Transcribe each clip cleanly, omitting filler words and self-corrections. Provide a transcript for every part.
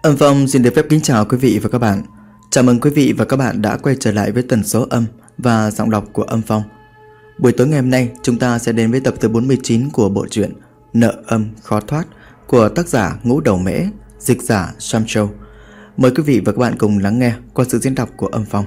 Âm Phong xin được phép kính chào quý vị và các bạn. Chào mừng quý vị và các bạn đã quay trở lại với tần số âm và giọng đọc của Âm Phong. Buổi tối ngày hôm nay chúng ta sẽ đến với tập thứ 49 của bộ truyện Nợ Âm Khó Thoát của tác giả Ngũ Đầu Mễ, dịch giả Sam Châu. Mời quý vị và các bạn cùng lắng nghe qua sự diễn đọc của Âm Phong.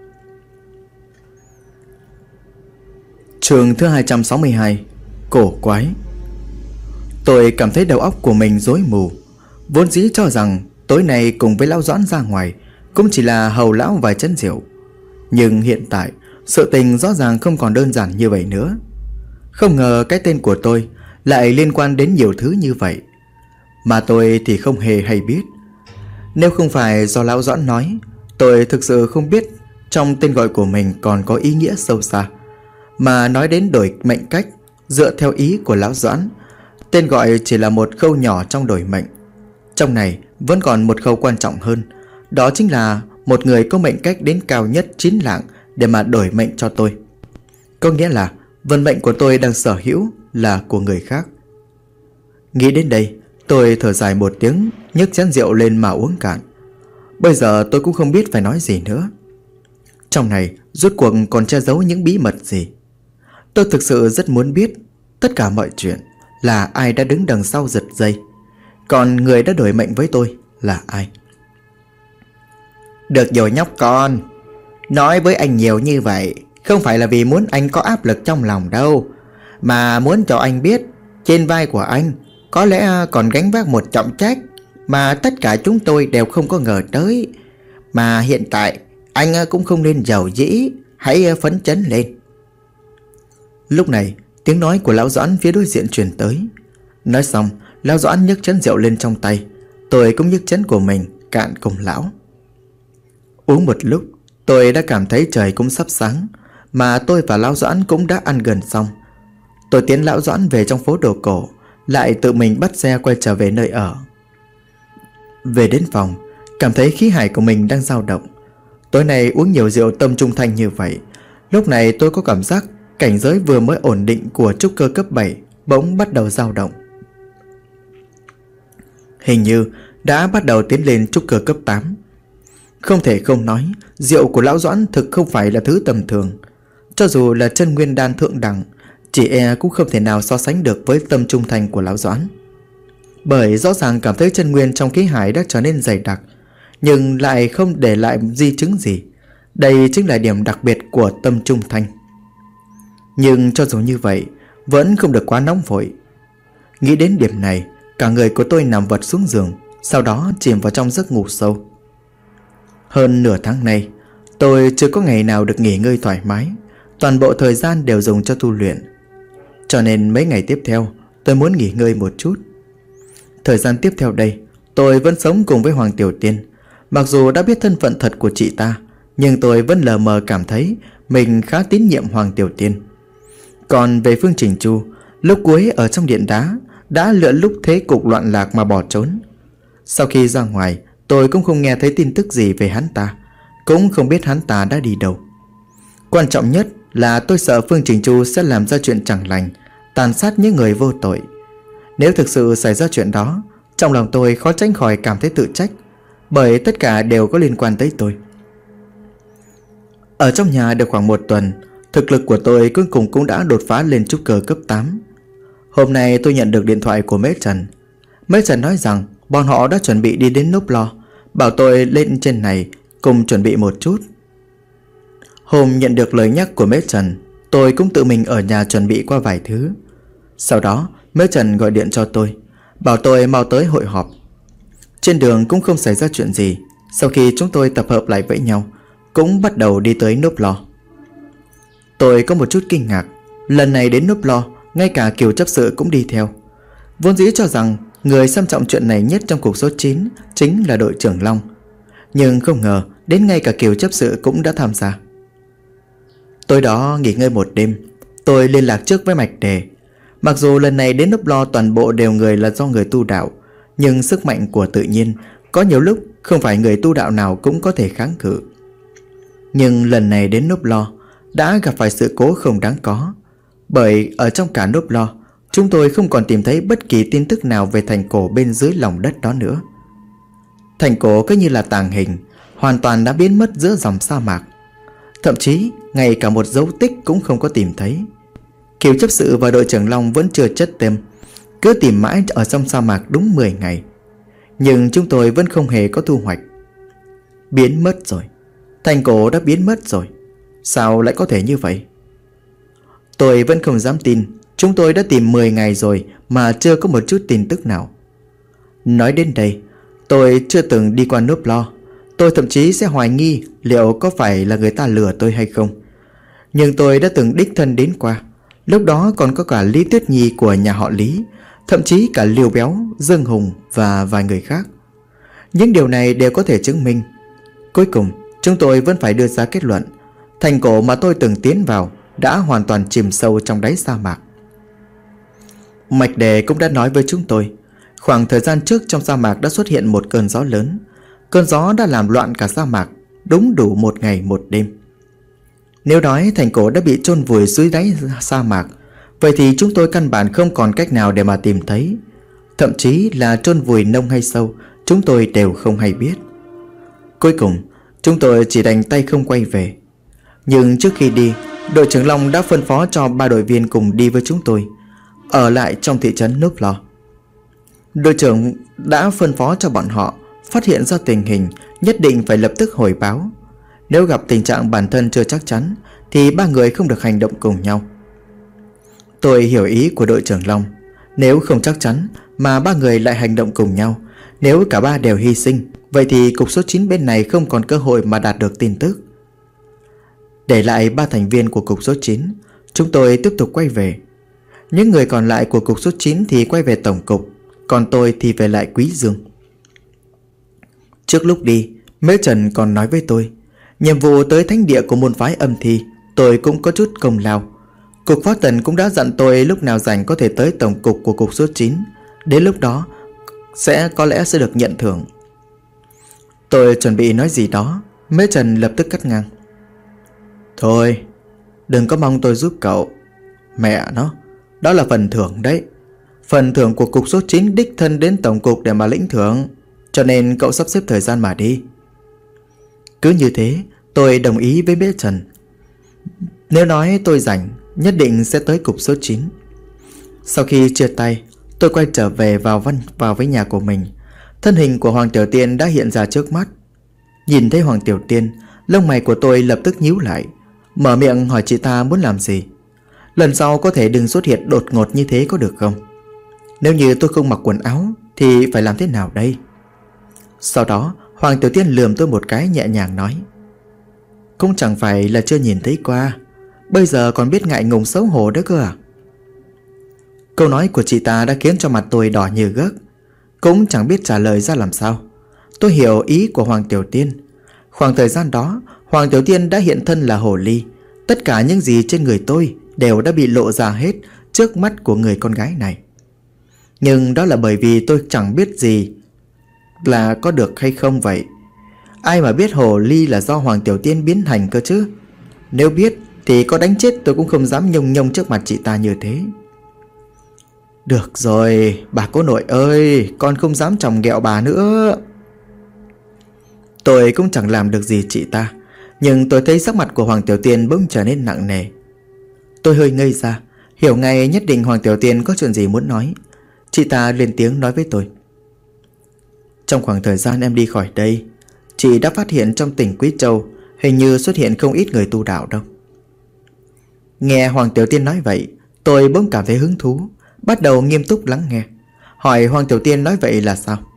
Chương thứ 262, Cổ Quái. Tôi cảm thấy đầu óc của mình rối mù. Vốn dĩ cho rằng tối nay cùng với lão Doãn ra ngoài cũng chỉ là hầu lão vài chén rượu, nhưng hiện tại sự tình rõ ràng không còn đơn giản như vậy nữa. Không ngờ cái tên của tôi lại liên quan đến nhiều thứ như vậy, mà tôi thì không hề hay biết. Nếu không phải do lão Doãn nói, tôi thực sự không biết trong tên gọi của mình còn có ý nghĩa sâu xa. Mà nói đến đổi mệnh cách dựa theo ý của lão Doãn, tên gọi chỉ là một khâu nhỏ trong đổi mệnh. Trong này vẫn còn một khâu quan trọng hơn, đó chính là một người có mệnh cách đến cao nhất 9 lạng để mà đổi mệnh cho tôi. Có nghĩa là vận mệnh của tôi đang sở hữu là của người khác. Nghĩ đến đây, tôi thở dài một tiếng, nhấc chén rượu lên mà uống cạn. Bây giờ tôi cũng không biết phải nói gì nữa. Trong này rốt cuộc còn che giấu những bí mật gì? Tôi thực sự rất muốn biết tất cả mọi chuyện, là ai đã đứng đằng sau giật dây, còn người đã đổi mệnh với tôi là ai. Được rồi nhóc con, nói với anh nhiều như vậy không phải là vì muốn anh có áp lực trong lòng đâu, mà muốn cho anh biết trên vai của anh có lẽ còn gánh vác một trọng trách mà tất cả chúng tôi đều không có ngờ tới. Mà hiện tại anh cũng không nên giàu dĩ, hãy phấn chấn lên. Lúc này tiếng nói của lão Doãn phía đối diện truyền tới. Nói xong, lão Doãn nhấc chén rượu lên trong tay. Tôi cũng nhấc chén của mình cạn cùng lão. Uống một lúc, tôi đã cảm thấy trời cũng sắp sáng, mà tôi và lão Doãn cũng đã ăn gần xong. Tôi tiến lão Doãn về trong phố đồ cổ, lại tự mình bắt xe quay trở về nơi ở. Về đến phòng, cảm thấy khí hải của mình đang dao động. Tối nay uống nhiều rượu tâm trung thanh như vậy, lúc này tôi có cảm giác cảnh giới vừa mới ổn định của trúc cơ cấp 7 bỗng bắt đầu dao động. Hình như đã bắt đầu tiến lên trúc cơ cấp 8. Không thể không nói, rượu của lão Doãn thực không phải là thứ tầm thường. Cho dù là chân nguyên đan thượng đẳng, chỉ e cũng không thể nào so sánh được với tâm trung thành của lão Doãn. Bởi rõ ràng cảm thấy chân nguyên trong khí hải đã trở nên dày đặc, nhưng lại không để lại di chứng gì. Đây chính là điểm đặc biệt của tâm trung thành. Nhưng cho dù như vậy, vẫn không được quá nóng vội. Nghĩ đến điểm này, cả người của tôi nằm vật xuống giường, sau đó chìm vào trong giấc ngủ sâu. Hơn nửa tháng nay, tôi chưa có ngày nào được nghỉ ngơi thoải mái. Toàn bộ thời gian đều dùng cho tu luyện. Cho nên mấy ngày tiếp theo, tôi muốn nghỉ ngơi một chút. Thời gian tiếp theo đây, tôi vẫn sống cùng với Hoàng Tiểu Tiên. Mặc dù đã biết thân phận thật của chị ta, nhưng tôi vẫn lờ mờ cảm thấy mình khá tín nhiệm Hoàng Tiểu Tiên. Còn về Phương Trình Chu, lúc cuối ở trong điện đá đã lựa lúc thế cục loạn lạc mà bỏ trốn. Sau khi ra ngoài, tôi cũng không nghe thấy tin tức gì về hắn ta, cũng không biết hắn ta đã đi đâu. Quan trọng nhất là tôi sợ Phương Trình Chu sẽ làm ra chuyện chẳng lành, tàn sát những người vô tội. Nếu thực sự xảy ra chuyện đó, trong lòng tôi khó tránh khỏi cảm thấy tự trách, bởi tất cả đều có liên quan tới tôi. Ở trong nhà được khoảng 1 tuần, thực lực của tôi cuối cùng cũng đã đột phá lên trúc cơ cấp 8. Hôm nay tôi nhận được điện thoại của Mễ Trần. Mễ Trần nói rằng bọn họ đã chuẩn bị đi đến Núp Lo, bảo tôi lên trên này cùng chuẩn bị một chút. Hôm nhận được lời nhắc của Mễ Trần, tôi cũng tự mình ở nhà chuẩn bị qua vài thứ. Sau đó Mễ Trần gọi điện cho tôi, bảo tôi mau tới hội họp. Trên đường cũng không xảy ra chuyện gì. Sau khi chúng tôi tập hợp lại với nhau, cũng bắt đầu đi tới Núp Lo. Tôi có một chút kinh ngạc. Lần này đến Núp Lo, ngay cả Kiều chấp sự cũng đi theo. Vốn dĩ cho rằng người xem trọng chuyện này nhất trong cuộc số 9 chính là đội trưởng Long, nhưng không ngờ đến ngay cả Kiều chấp sự cũng đã tham gia. Tối đó nghỉ ngơi một đêm, tôi liên lạc trước với Mạch Đề. Mặc dù lần này đến Núp Lo toàn bộ đều người là do người tu đạo, nhưng sức mạnh của tự nhiên có nhiều lúc không phải người tu đạo nào cũng có thể kháng cự. Nhưng lần này đến Núp Lo đã gặp phải sự cố không đáng có, bởi ở trong cả Núp Lo chúng tôi không còn tìm thấy bất kỳ tin tức nào về thành cổ bên dưới lòng đất đó nữa. Thành cổ cứ như là tàng hình, hoàn toàn đã biến mất giữa dòng sa mạc. Thậm chí ngay cả một dấu tích cũng không có tìm thấy. Kiều chấp sự và đội trưởng Long vẫn chưa chất tem, cứ tìm mãi ở trong sa mạc đúng 10 ngày. Nhưng chúng tôi vẫn không hề có thu hoạch. Biến mất rồi. Thành cổ đã biến mất rồi. Sao lại có thể như vậy? Tôi vẫn không dám tin. Chúng tôi đã tìm 10 ngày rồi mà chưa có một chút tin tức nào. Nói đến đây, tôi chưa từng đi qua núp lo. Tôi thậm chí sẽ hoài nghi liệu có phải là người ta lừa tôi hay không. Nhưng tôi đã từng đích thân đến qua. Lúc đó còn có cả Lý Tuyết Nhi của nhà họ Lý, thậm chí cả Liêu Béo, Dương Hùng và vài người khác. Những điều này đều có thể chứng minh. Cuối cùng chúng tôi vẫn phải đưa ra kết luận, thành cổ mà tôi từng tiến vào đã hoàn toàn chìm sâu trong đáy sa mạc. Mạch Đề cũng đã nói với chúng tôi, khoảng thời gian trước trong sa mạc đã xuất hiện một cơn gió lớn. Cơn gió đã làm loạn cả sa mạc, đúng đủ 1 ngày 1 đêm. Nếu nói thành cổ đã bị chôn vùi dưới đáy sa mạc, vậy thì chúng tôi căn bản không còn cách nào để mà tìm thấy. Thậm chí là chôn vùi nông hay sâu, chúng tôi đều không hay biết. Cuối cùng chúng tôi chỉ đành tay không quay về. Nhưng trước khi đi, đội trưởng Long đã phân phó cho 3 đội viên cùng đi với chúng tôi, ở lại trong thị trấn Núp Lo. Đội trưởng đã phân phó cho bọn họ phát hiện ra tình hình nhất định phải lập tức hồi báo. Nếu gặp tình trạng bản thân chưa chắc chắn thì 3 người không được hành động cùng nhau. Tôi hiểu ý của đội trưởng Long. Nếu không chắc chắn mà 3 người lại hành động cùng nhau, nếu cả 3 đều hy sinh, vậy thì cục số 9 bên này không còn cơ hội mà đạt được tin tức. Để lại 3 thành viên của cục số 9, chúng tôi tiếp tục quay về. Những người còn lại của cục số 9 thì quay về tổng cục, còn tôi thì về lại Quý Dương. Trước lúc đi, Mễ Trần còn nói với tôi, nhiệm vụ tới thánh địa của môn phái âm thi tôi cũng có chút công lao. Cục Phó Tần cũng đã dặn tôi lúc nào rảnh có thể tới tổng cục của cục số 9. Đến lúc đó có lẽ sẽ được nhận thưởng. Tôi chuẩn bị nói gì đó, Mễ Trần lập tức cắt ngang. Thôi, đừng có mong tôi giúp cậu. Mẹ nó, đó là phần thưởng đấy. Phần thưởng của cục số 9 đích thân đến tổng cục để mà lĩnh thưởng, cho nên cậu sắp xếp thời gian mà đi. Cứ như thế, tôi đồng ý với Mễ Trần. Nếu nói tôi rảnh, nhất định sẽ tới cục số 9. Sau khi chia tay, tôi quay trở về vào với nhà của mình. Thân hình của Hoàng Tiểu Tiên đã hiện ra trước mắt. Nhìn thấy Hoàng Tiểu Tiên, lông mày của tôi lập tức nhíu lại, mở miệng hỏi chị ta muốn làm gì. Lần sau có thể đừng xuất hiện đột ngột như thế có được không? Nếu như tôi không mặc quần áo thì phải làm thế nào đây? Sau đó Hoàng Tiểu Tiên lườm tôi một cái nhẹ nhàng nói, cũng chẳng phải là chưa nhìn thấy qua, bây giờ còn biết ngại ngùng xấu hổ đó cơ à? Câu nói của chị ta đã khiến cho mặt tôi đỏ như gấc, cũng chẳng biết trả lời ra làm sao. Tôi hiểu ý của Hoàng Tiểu Tiên. Khoảng thời gian đó Hoàng Tiểu Tiên đã hiện thân là hồ ly. Tất cả những gì trên người tôi đều đã bị lộ ra hết trước mắt của người con gái này. Nhưng đó là bởi vì tôi chẳng biết gì là có được hay không vậy. Ai mà biết hồ ly là do Hoàng Tiểu Tiên biến thành cơ chứ. Nếu biết thì có đánh chết tôi cũng không dám nhông nhông trước mặt chị ta như thế. Được rồi, bà cô nội ơi, con không dám chồng ghẹo bà nữa. Tôi cũng chẳng làm được gì chị ta, nhưng tôi thấy sắc mặt của Hoàng Tiểu Tiên bỗng trở nên nặng nề. Tôi hơi ngây ra, hiểu ngay nhất định Hoàng Tiểu Tiên có chuyện gì muốn nói. Chị ta lên tiếng nói với tôi, trong khoảng thời gian em đi khỏi đây, chị đã phát hiện trong tỉnh Quý Châu hình như xuất hiện không ít người tu đạo đâu. Nghe Hoàng Tiểu Tiên nói vậy, tôi bỗng cảm thấy hứng thú, bắt đầu nghiêm túc lắng nghe. Hỏi Hoàng Tiểu Tiên nói vậy là sao?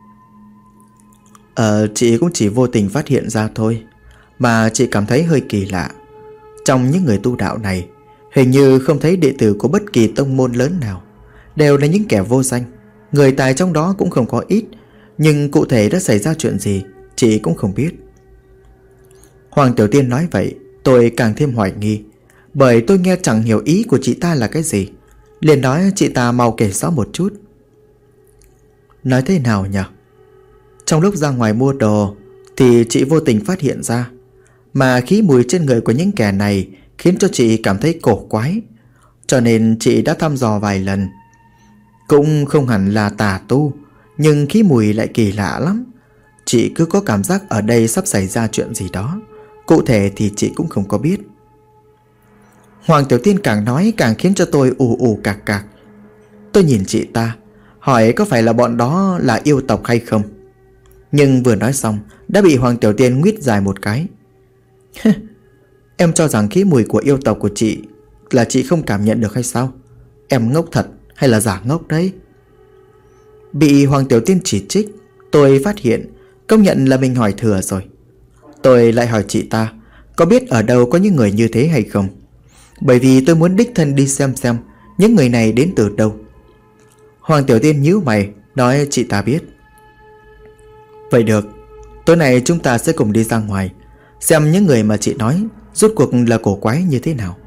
Chị cũng chỉ vô tình phát hiện ra thôi, mà chị cảm thấy hơi kỳ lạ. Trong những người tu đạo này, hình như không thấy đệ tử của bất kỳ tông môn lớn nào, đều là những kẻ vô danh. Người tài trong đó cũng không có ít, nhưng cụ thể đã xảy ra chuyện gì chị cũng không biết. Hoàng Tiểu Tiên nói vậy, tôi càng thêm hoài nghi, bởi tôi nghe chẳng hiểu ý của chị ta là cái gì. Liền nói chị ta mau kể rõ một chút. Nói thế nào nhỉ? Trong lúc ra ngoài mua đồ thì chị vô tình phát hiện ra, mà khí mùi trên người của những kẻ này khiến cho chị cảm thấy cổ quái, cho nên chị đã thăm dò vài lần. Cũng không hẳn là tà tu, nhưng khí mùi lại kỳ lạ lắm. Chị cứ có cảm giác ở đây sắp xảy ra chuyện gì đó. Cụ thể thì chị cũng không có biết. Hoàng Tiểu Tiên càng nói càng khiến cho tôi ù ù cạc cạc. Tôi nhìn chị ta, hỏi có phải là bọn đó là yêu tộc hay không. Nhưng vừa nói xong đã bị Hoàng Tiểu Tiên nguyết dài một cái. Em cho rằng khí mùi của yêu tộc của chị là chị không cảm nhận được hay sao? Em ngốc thật hay là giả ngốc đấy? Bị Hoàng Tiểu Tiên chỉ trích, tôi phát hiện công nhận là mình hỏi thừa rồi. Tôi lại hỏi chị ta có biết ở đâu có những người như thế hay không, bởi vì tôi muốn đích thân đi xem những người này đến từ đâu. Hoàng Tiểu Tiên nhíu mày nói chị ta biết. Vậy được, tối nay chúng ta sẽ cùng đi ra ngoài, xem những người mà chị nói rốt cuộc là cổ quái như thế nào.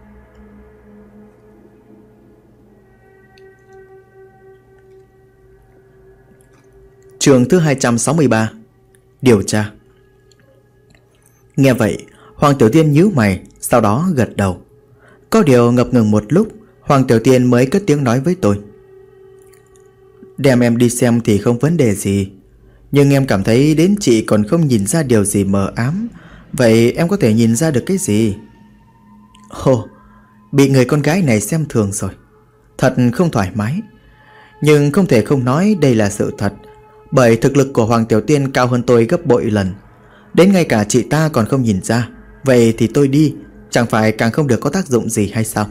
Chương thứ 263. Điều tra. Nghe vậy, Hoàng Tiểu Tiên nhíu mày, sau đó gật đầu. Có điều ngập ngừng một lúc, Hoàng Tiểu Tiên mới cất tiếng nói với tôi. Đem em đi xem thì không vấn đề gì, nhưng em cảm thấy đến chị còn không nhìn ra điều gì mờ ám. Vậy em có thể nhìn ra được cái gì? Ồ, bị người con gái này xem thường rồi. Thật không thoải mái. Nhưng không thể không nói đây là sự thật, bởi thực lực của Hoàng Tiểu Tiên cao hơn tôi gấp bội lần. Đến ngay cả chị ta còn không nhìn ra. Vậy thì tôi đi chẳng phải càng không được có tác dụng gì hay sao?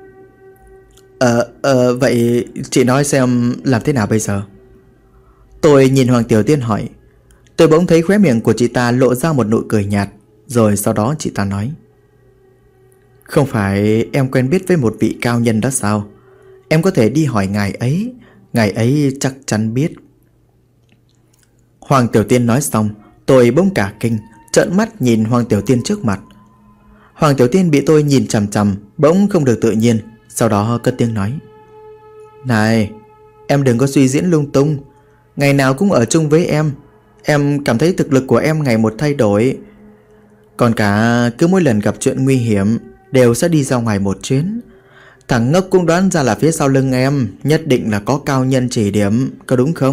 Vậy chị nói xem làm thế nào bây giờ? Tôi nhìn Hoàng Tiểu Tiên hỏi. Tôi bỗng thấy khóe miệng của chị ta lộ ra một nụ cười nhạt. Rồi sau đó chị ta nói. Không phải em quen biết với một vị cao nhân đó sao? Em có thể đi hỏi ngài ấy. Ngài ấy chắc chắn biết. Hoàng Tiểu Tiên nói xong, tôi bỗng cả kinh, trợn mắt nhìn Hoàng Tiểu Tiên trước mặt. Hoàng Tiểu Tiên bị tôi nhìn chằm chằm, bỗng không được tự nhiên, sau đó cất tiếng nói. Này, em đừng có suy diễn lung tung. Ngày nào cũng ở chung với em cảm thấy thực lực của em ngày một thay đổi. Còn cả cứ mỗi lần gặp chuyện nguy hiểm đều sẽ đi ra ngoài một chuyến. Thằng ngốc cũng đoán ra là phía sau lưng em nhất định là có cao nhân chỉ điểm, có đúng không?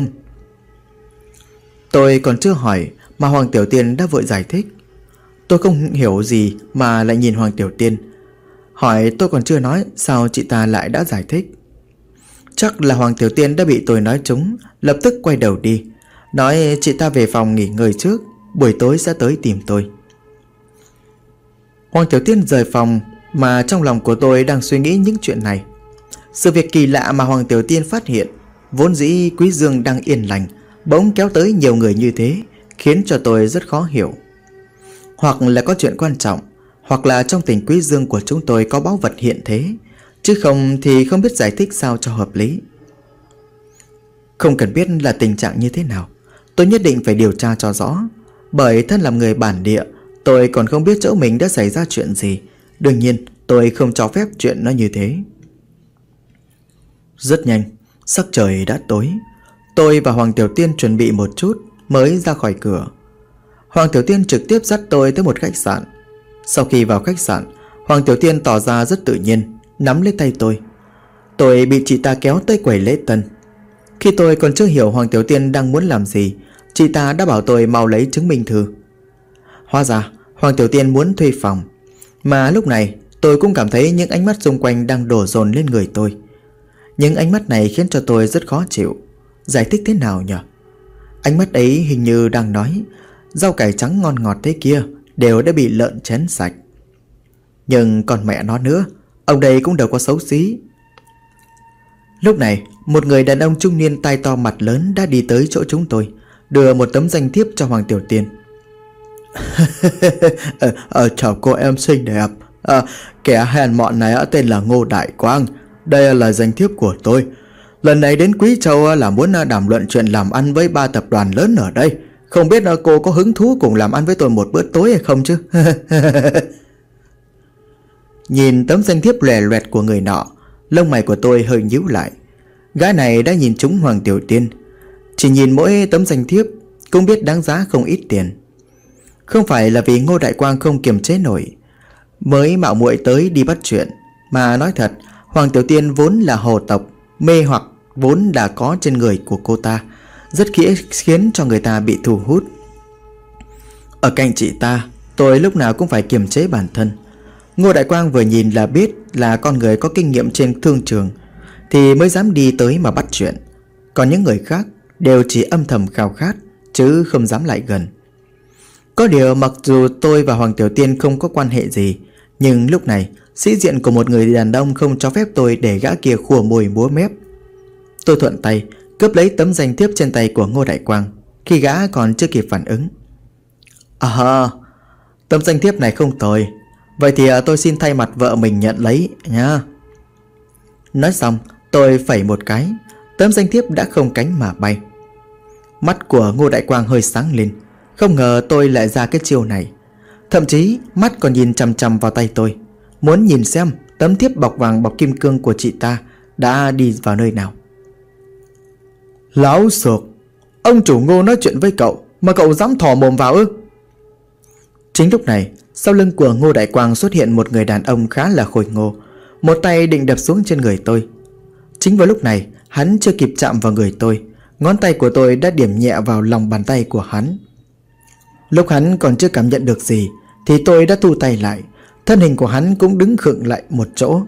Tôi còn chưa hỏi mà Hoàng Tiểu Tiên đã vội giải thích. Tôi không hiểu gì mà lại nhìn Hoàng Tiểu Tiên. Hỏi tôi còn chưa nói sao chị ta lại đã giải thích. Chắc là Hoàng Tiểu Tiên đã bị tôi nói trúng, lập tức quay đầu đi, nói chị ta về phòng nghỉ ngơi trước, buổi tối sẽ tới tìm tôi. Hoàng Tiểu Tiên rời phòng, mà trong lòng của tôi đang suy nghĩ những chuyện này. Sự việc kỳ lạ mà Hoàng Tiểu Tiên phát hiện, vốn dĩ Quý Dương đang yên lành, bỗng kéo tới nhiều người như thế, khiến cho tôi rất khó hiểu. Hoặc là có chuyện quan trọng, hoặc là trong tỉnh Quý Dương của chúng tôi có báu vật hiện thế, chứ không thì không biết giải thích sao cho hợp lý. Không cần biết là tình trạng như thế nào, tôi nhất định phải điều tra cho rõ. Bởi thân làm người bản địa, tôi còn không biết chỗ mình đã xảy ra chuyện gì. Đương nhiên tôi không cho phép chuyện nó như thế. Rất nhanh, sắc trời đã tối. Tôi và Hoàng Tiểu Tiên chuẩn bị một chút mới ra khỏi cửa. Hoàng Tiểu Tiên trực tiếp dắt tôi tới một khách sạn. Sau khi vào khách sạn, Hoàng Tiểu Tiên tỏ ra rất tự nhiên, nắm lấy tay tôi. Tôi bị chị ta kéo tới quầy lễ tân. Khi tôi còn chưa hiểu Hoàng Tiểu Tiên đang muốn làm gì, chị ta đã bảo tôi mau lấy chứng minh thư. Hóa ra Hoàng Tiểu Tiên muốn thuê phòng. Mà lúc này tôi cũng cảm thấy những ánh mắt xung quanh đang đổ dồn lên người tôi. Những ánh mắt này khiến cho tôi rất khó chịu. Giải thích thế nào nhỉ? Ánh mắt ấy hình như đang nói rau cải trắng ngon ngọt thế kia đều đã bị lợn chén sạch. Nhưng còn mẹ nó nữa, ông đây cũng đâu có xấu xí. Lúc này một người đàn ông trung niên tai to mặt lớn đã đi tới chỗ chúng tôi, đưa một tấm danh thiếp cho Hoàng Tiểu Tiên. Chào cô em xinh đẹp. Kẻ hèn mọn này tên là Ngô Đại Quang. Đây là danh thiếp của tôi. Lần này đến Quý Châu là muốn đàm luận chuyện làm ăn với 3 tập đoàn lớn ở đây. Không biết cô có hứng thú cùng làm ăn với tôi một bữa tối hay không chứ? Nhìn tấm danh thiếp lòe loẹt của người nọ, lông mày của tôi hơi nhíu lại. Gã này đã nhìn trúng Hoàng Tiểu Tiên. Chỉ nhìn mỗi tấm danh thiếp cũng biết đáng giá không ít tiền. Không phải là vì Ngô Đại Quang không kiềm chế nổi mới mạo muội tới đi bắt chuyện, mà nói thật, Hoàng Tiểu Tiên vốn là hồ tộc, mê hoặc vốn đã có trên người của cô ta. rất khiến cho người ta bị thu hút. Ở cạnh chị ta, tôi lúc nào cũng phải kiềm chế bản thân. Ngô Đại Quang vừa nhìn là biết là con người có kinh nghiệm trên thương trường thì mới dám đi tới mà bắt chuyện. Còn những người khác đều chỉ âm thầm khao khát chứ không dám lại gần. Có điều mặc dù tôi và Hoàng Tiểu Tiên không có quan hệ gì, nhưng lúc này sĩ diện của một người đàn ông không cho phép tôi để gã kia khua môi múa mép. Tôi thuận tay cướp lấy tấm danh thiếp trên tay của Ngô Đại Quang khi gã còn chưa kịp phản ứng. Tấm danh thiếp này không tồi. Vậy thì tôi xin thay mặt vợ mình nhận lấy nha. Nói xong tôi phẩy một cái, tấm danh thiếp đã không cánh mà bay. Mắt của Ngô Đại Quang hơi sáng lên. Không ngờ tôi lại ra cái chiêu này. Thậm chí mắt còn nhìn chằm chằm vào tay tôi, muốn nhìn xem tấm thiếp bọc vàng bọc kim cương của chị ta đã đi vào nơi nào. Láo xược, ông chủ Ngô nói chuyện với cậu mà cậu dám thò mồm vào ư? Chính lúc này, sau lưng của Ngô Đại Quang xuất hiện một người đàn ông khá là khôi ngô, một tay định đập xuống trên người tôi. Chính vào lúc này, hắn chưa kịp chạm vào người tôi, ngón tay của tôi đã điểm nhẹ vào lòng bàn tay của hắn. Lúc hắn còn chưa cảm nhận được gì thì tôi đã thu tay lại. Thân hình của hắn cũng đứng khựng lại một chỗ.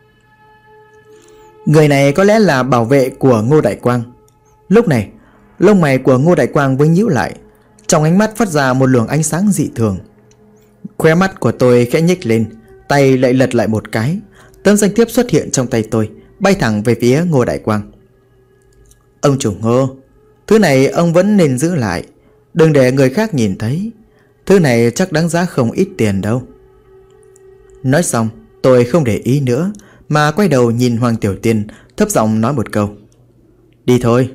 Người này có lẽ là bảo vệ của Ngô Đại Quang. Lúc này lông mày của Ngô Đại Quang vẫn nhíu lại, trong ánh mắt phát ra một luồng ánh sáng dị thường. Khóe mắt của tôi khẽ nhếch lên, tay lại lật lại một cái. Tấm danh thiếp xuất hiện trong tay tôi, bay thẳng về phía Ngô Đại Quang. Ông chủ Ngô, thứ này ông vẫn nên giữ lại, đừng để người khác nhìn thấy. Thứ này chắc đáng giá không ít tiền đâu. Nói xong tôi không để ý nữa, mà quay đầu nhìn Hoàng Tiểu Tiên, thấp giọng nói một câu. Đi thôi.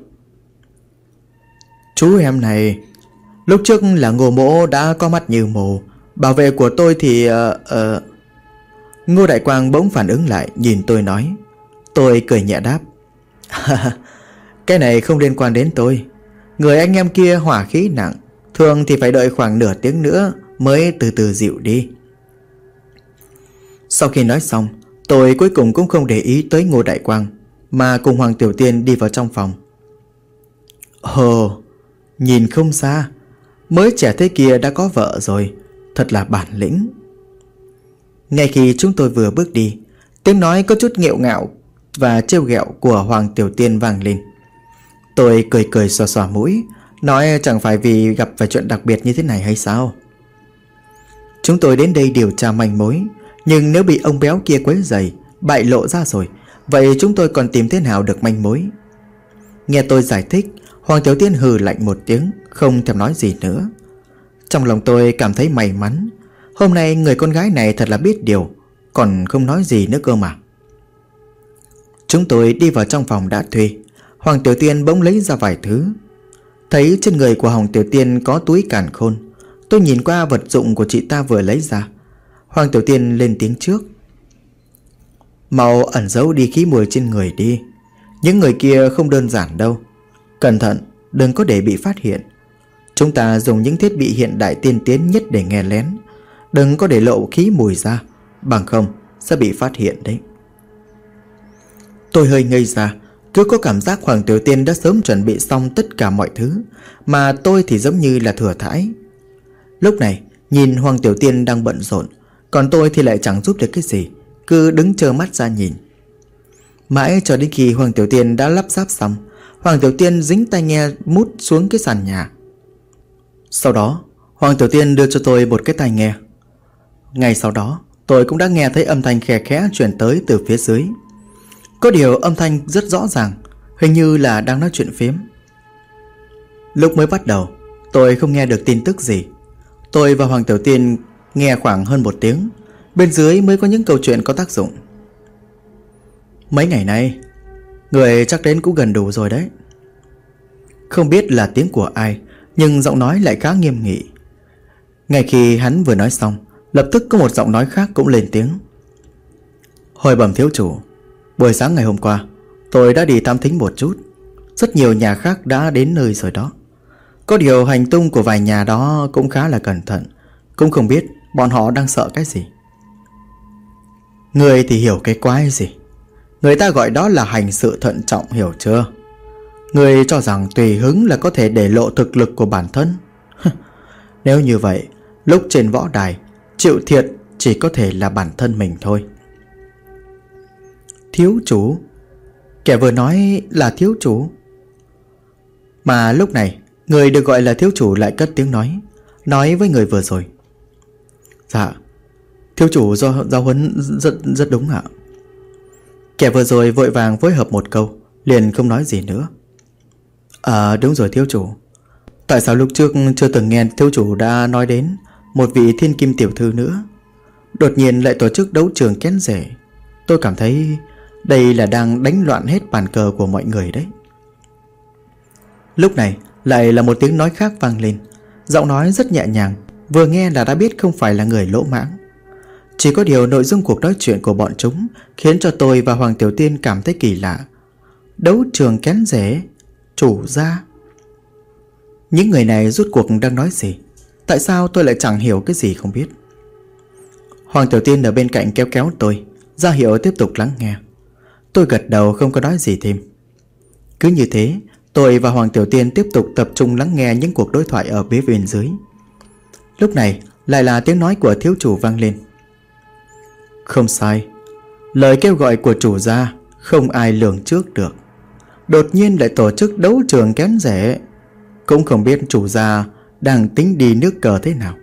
Chú em này, lúc trước là Ngô Mỗ đã có mắt như mù, bảo vệ của tôi thì... Ngô Đại Quang bỗng phản ứng lại, nhìn tôi nói. Tôi cười nhẹ đáp. Cái này không liên quan đến tôi. Người anh em kia hỏa khí nặng, thường thì phải đợi khoảng nửa tiếng nữa mới từ từ dịu đi. Sau khi nói xong, tôi cuối cùng cũng không để ý tới Ngô Đại Quang, mà cùng Hoàng Tiểu Tiên đi vào trong phòng. Ồ, nhìn không xa, mới trẻ thế kia đã có vợ rồi, thật là bản lĩnh. Ngay khi chúng tôi vừa bước đi, tiếng nói có chút nghẹo ngạo và trêu ghẹo của Hoàng Tiểu Tiên vang lên. Tôi cười cười xòa xòa mũi, nói chẳng phải vì gặp phải chuyện đặc biệt như thế này hay sao? Chúng tôi đến đây điều tra manh mối, nhưng nếu bị ông béo kia quấy rầy, bại lộ ra rồi, vậy chúng tôi còn tìm thế nào được manh mối? Nghe tôi giải thích, Hoàng Tiểu Tiên hừ lạnh một tiếng, không thèm nói gì nữa. Trong lòng tôi cảm thấy may mắn, hôm nay người con gái này thật là biết điều, còn không nói gì nữa cơ mà. Chúng tôi đi vào trong phòng đã thuê. Hoàng Tiểu Tiên bỗng lấy ra vài thứ. Thấy trên người của Hoàng Tiểu Tiên có túi càn khôn, tôi nhìn qua vật dụng của chị ta vừa lấy ra. Hoàng Tiểu Tiên lên tiếng trước. Mau ẩn giấu đi khí mùi trên người đi. Những người kia không đơn giản đâu. Cẩn thận, đừng có để bị phát hiện. Chúng ta dùng những thiết bị hiện đại tiên tiến nhất để nghe lén. Đừng có để lộ khí mùi ra, bằng không sẽ bị phát hiện đấy. Tôi hơi ngây ra, cứ có cảm giác Hoàng Tiểu Tiên đã sớm chuẩn bị xong tất cả mọi thứ, mà tôi thì giống như là thừa thãi. Lúc này nhìn Hoàng Tiểu Tiên đang bận rộn, còn tôi thì lại chẳng giúp được cái gì, cứ đứng trơ mắt ra nhìn. Mãi cho đến khi Hoàng Tiểu Tiên đã lắp ráp xong, Hoàng Tiểu Tiên dính tai nghe mút xuống cái sàn nhà. Sau đó Hoàng Tiểu Tiên đưa cho tôi một cái tai nghe. Ngay sau đó tôi cũng đã nghe thấy âm thanh khe khẽ truyền tới từ phía dưới. Có điều âm thanh rất rõ ràng, hình như là đang nói chuyện phiếm. Lúc mới bắt đầu tôi không nghe được tin tức gì. Tôi và Hoàng Tiểu Tiên nghe khoảng hơn 1 tiếng, bên dưới mới có những câu chuyện có tác dụng. Mấy ngày nay người chắc đến cũng gần đủ rồi đấy. Không biết là tiếng của ai, nhưng giọng nói lại khá nghiêm nghị. Ngay khi hắn vừa nói xong, lập tức có một giọng nói khác cũng lên tiếng. Hồi bẩm thiếu chủ, buổi sáng ngày hôm qua tôi đã đi thám thính một chút. Rất nhiều nhà khác đã đến nơi rồi đó. Có điều hành tung của vài nhà đó cũng khá là cẩn thận, cũng không biết bọn họ đang sợ cái gì. Người thì hiểu cái quái gì. Người ta gọi đó là hành sự thận trọng, hiểu chưa? Người cho rằng tùy hứng là có thể để lộ thực lực của bản thân? Nếu như vậy, lúc trên võ đài, chịu thiệt chỉ có thể là bản thân mình thôi. Thiếu chủ? Kẻ vừa nói là thiếu chủ. Mà lúc này, người được gọi là thiếu chủ lại cất tiếng nói với người vừa rồi. Dạ, thiếu chủ do giáo huấn rất đúng ạ. Kẻ vừa rồi vội vàng phối hợp một câu, liền không nói gì nữa. Đúng rồi thiếu chủ. Tại sao lúc trước chưa từng nghe thiếu chủ đã nói đến một vị thiên kim tiểu thư nữa, đột nhiên lại tổ chức đấu trường kén rể? Tôi cảm thấy đây là đang đánh loạn hết bàn cờ của mọi người đấy. Lúc này lại là một tiếng nói khác vang lên. Giọng nói rất nhẹ nhàng, vừa nghe là đã biết không phải là người lỗ mãng. Chỉ có điều nội dung cuộc nói chuyện của bọn chúng khiến cho tôi và Hoàng Tiểu Tiên cảm thấy kỳ lạ. Đấu trường kén rể, chủ gia. Những người này rốt cuộc đang nói gì? Tại sao tôi lại chẳng hiểu cái gì không biết? Hoàng Tiểu Tiên ở bên cạnh kéo kéo tôi, ra hiệu tiếp tục lắng nghe. Tôi gật đầu không có nói gì thêm. Cứ như thế, tôi và Hoàng Tiểu Tiên tiếp tục tập trung lắng nghe những cuộc đối thoại ở phía bên dưới. Lúc này lại là tiếng nói của thiếu chủ vang lên. Không sai, lời kêu gọi của chủ gia không ai lường trước được. Đột nhiên lại tổ chức đấu trường kén rể, cũng không biết chủ gia đang tính đi nước cờ thế nào.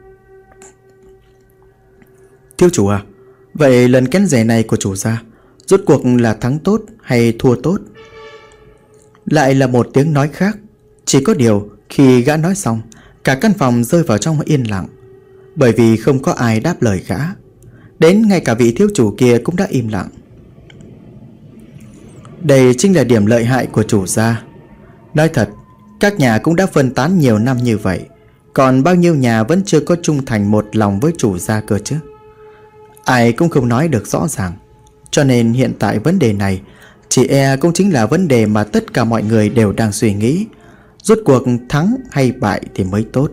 Thiếu chủ à, vậy lần kén rể này của chủ gia rốt cuộc là thắng tốt hay thua tốt? Lại là một tiếng nói khác. Chỉ có điều khi gã nói xong, cả căn phòng rơi vào trong yên lặng, bởi vì không có ai đáp lời gã. Đến ngay cả vị thiếu chủ kia cũng đã im lặng. Đây chính là điểm lợi hại của chủ gia. Nói thật, các nhà cũng đã phân tán nhiều năm như vậy, còn bao nhiêu nhà vẫn chưa có trung thành một lòng với chủ gia cơ chứ. Ai cũng không nói được rõ ràng. Cho nên hiện tại vấn đề này chỉ e cũng chính là vấn đề mà tất cả mọi người đều đang suy nghĩ. Rốt cuộc thắng hay bại thì mới tốt.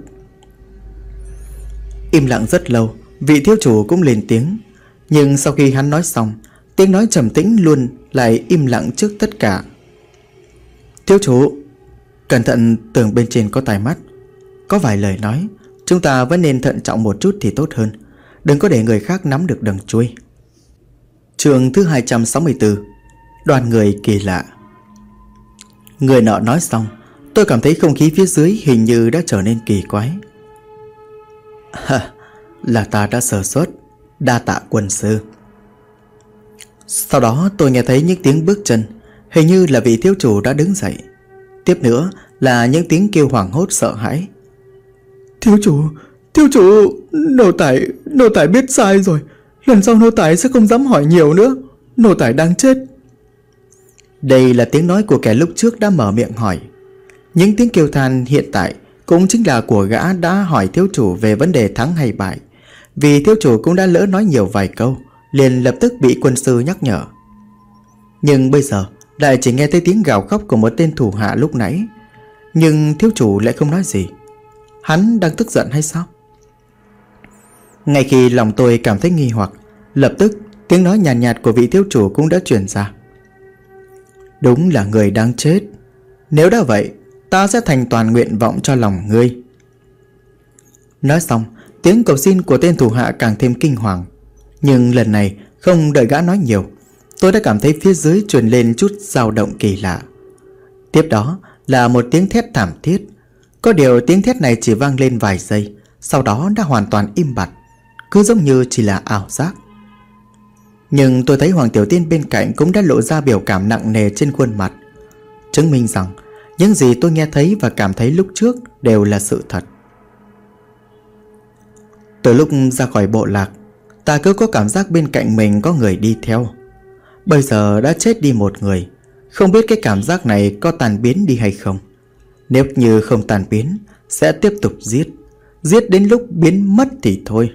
Im lặng rất lâu, vị thiếu chủ cũng lên tiếng. Nhưng sau khi hắn nói xong, tiếng nói trầm tĩnh luôn lại im lặng trước tất cả. Thiếu chủ, cẩn thận, tường bên trên có tai mắt. Có vài lời nói chúng ta vẫn nên thận trọng một chút thì tốt hơn. Đừng có để người khác nắm được đằng chui. Chương thứ 264. Đoàn người kỳ lạ. Người nọ nói xong, tôi cảm thấy không khí phía dưới hình như đã trở nên kỳ quái. Là ta đã sơ suất, đa tạ quân sư. Sau đó tôi nghe thấy những tiếng bước chân, hình như là vị thiếu chủ đã đứng dậy. Tiếp nữa là những tiếng kêu hoảng hốt sợ hãi. Thiếu chủ, nô tài biết sai rồi. Lần sau nô tài sẽ không dám hỏi nhiều nữa. Nô tài đang chết. Đây là tiếng nói của kẻ lúc trước đã mở miệng hỏi. Những tiếng kêu than hiện tại cũng chính là của gã đã hỏi thiếu chủ về vấn đề thắng hay bại. Vì thiếu chủ cũng đã lỡ nói nhiều vài câu, liền lập tức bị quân sư nhắc nhở. Nhưng bây giờ lại chỉ nghe thấy tiếng gào khóc của một tên thủ hạ lúc nãy. Nhưng thiếu chủ lại không nói gì. Hắn đang tức giận hay sao? Ngay khi lòng tôi cảm thấy nghi hoặc, lập tức tiếng nói nhàn nhạt của vị thiếu chủ cũng đã truyền ra. Đúng là người đang chết. Nếu đã vậy, ta sẽ thành toàn nguyện vọng cho lòng ngươi. Nói xong, tiếng cầu xin của tên thủ hạ càng thêm kinh hoàng. Nhưng lần này không đợi gã nói nhiều, tôi đã cảm thấy phía dưới truyền lên chút dao động kỳ lạ. Tiếp đó là một tiếng thét thảm thiết. Có điều tiếng thét này chỉ vang lên vài giây, sau đó đã hoàn toàn im bặt, cứ giống như chỉ là ảo giác. Nhưng tôi thấy Hoàng Tiểu Tiên bên cạnh cũng đã lộ ra biểu cảm nặng nề trên khuôn mặt, chứng minh rằng những gì tôi nghe thấy và cảm thấy lúc trước đều là sự thật. Từ lúc ra khỏi bộ lạc, ta cứ có cảm giác bên cạnh mình có người đi theo. Bây giờ đã chết đi một người, không biết cái cảm giác này có tan biến đi hay không. Nếu như không tan biến, sẽ tiếp tục giết, giết đến lúc biến mất thì thôi.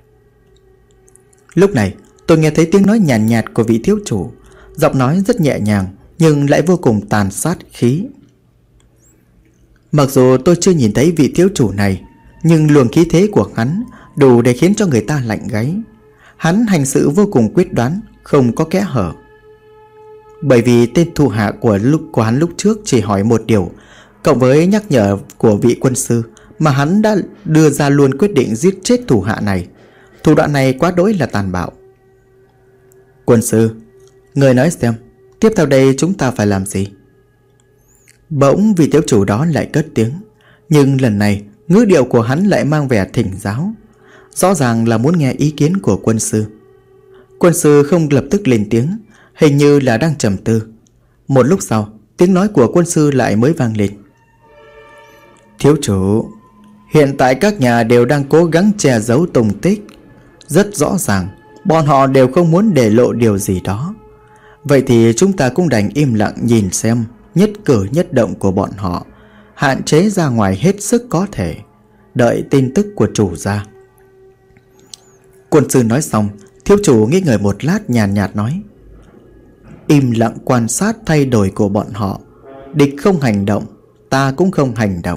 Lúc này tôi nghe thấy tiếng nói nhàn nhạt của vị thiếu chủ. Giọng nói rất nhẹ nhàng nhưng lại vô cùng tàn sát khí. Mặc dù tôi chưa nhìn thấy vị thiếu chủ này, nhưng luồng khí thế của hắn đủ để khiến cho người ta lạnh gáy. Hắn hành sự vô cùng quyết đoán, không có kẽ hở. Bởi vì tên thủ hạ của hắn lúc trước chỉ hỏi một điều, cộng với nhắc nhở của vị quân sư, mà hắn đã đưa ra luôn quyết định giết chết thủ hạ này. Thủ đoạn này quá đỗi là tàn bạo. Quân sư, người nói xem, tiếp theo đây chúng ta phải làm gì? Bỗng vị thiếu chủ đó lại cất tiếng, nhưng lần này ngữ điệu của hắn lại mang vẻ thỉnh giáo, rõ ràng là muốn nghe ý kiến của quân sư. Quân sư không lập tức lên tiếng, hình như là đang trầm tư. Một lúc sau, tiếng nói của quân sư lại mới vang lên. Thiếu chủ, hiện tại các nhà đều đang cố gắng che giấu tung tích. Rất rõ ràng, bọn họ đều không muốn để lộ điều gì đó. Vậy thì chúng ta cũng đành im lặng nhìn xem nhất cử nhất động của bọn họ, hạn chế ra ngoài hết sức có thể, đợi tin tức của chủ ra. Quân sư nói xong, thiếu chủ nghĩ ngợi một lát, nhàn nhạt nói: im lặng quan sát thay đổi của bọn họ. Địch không hành động, ta cũng không hành động.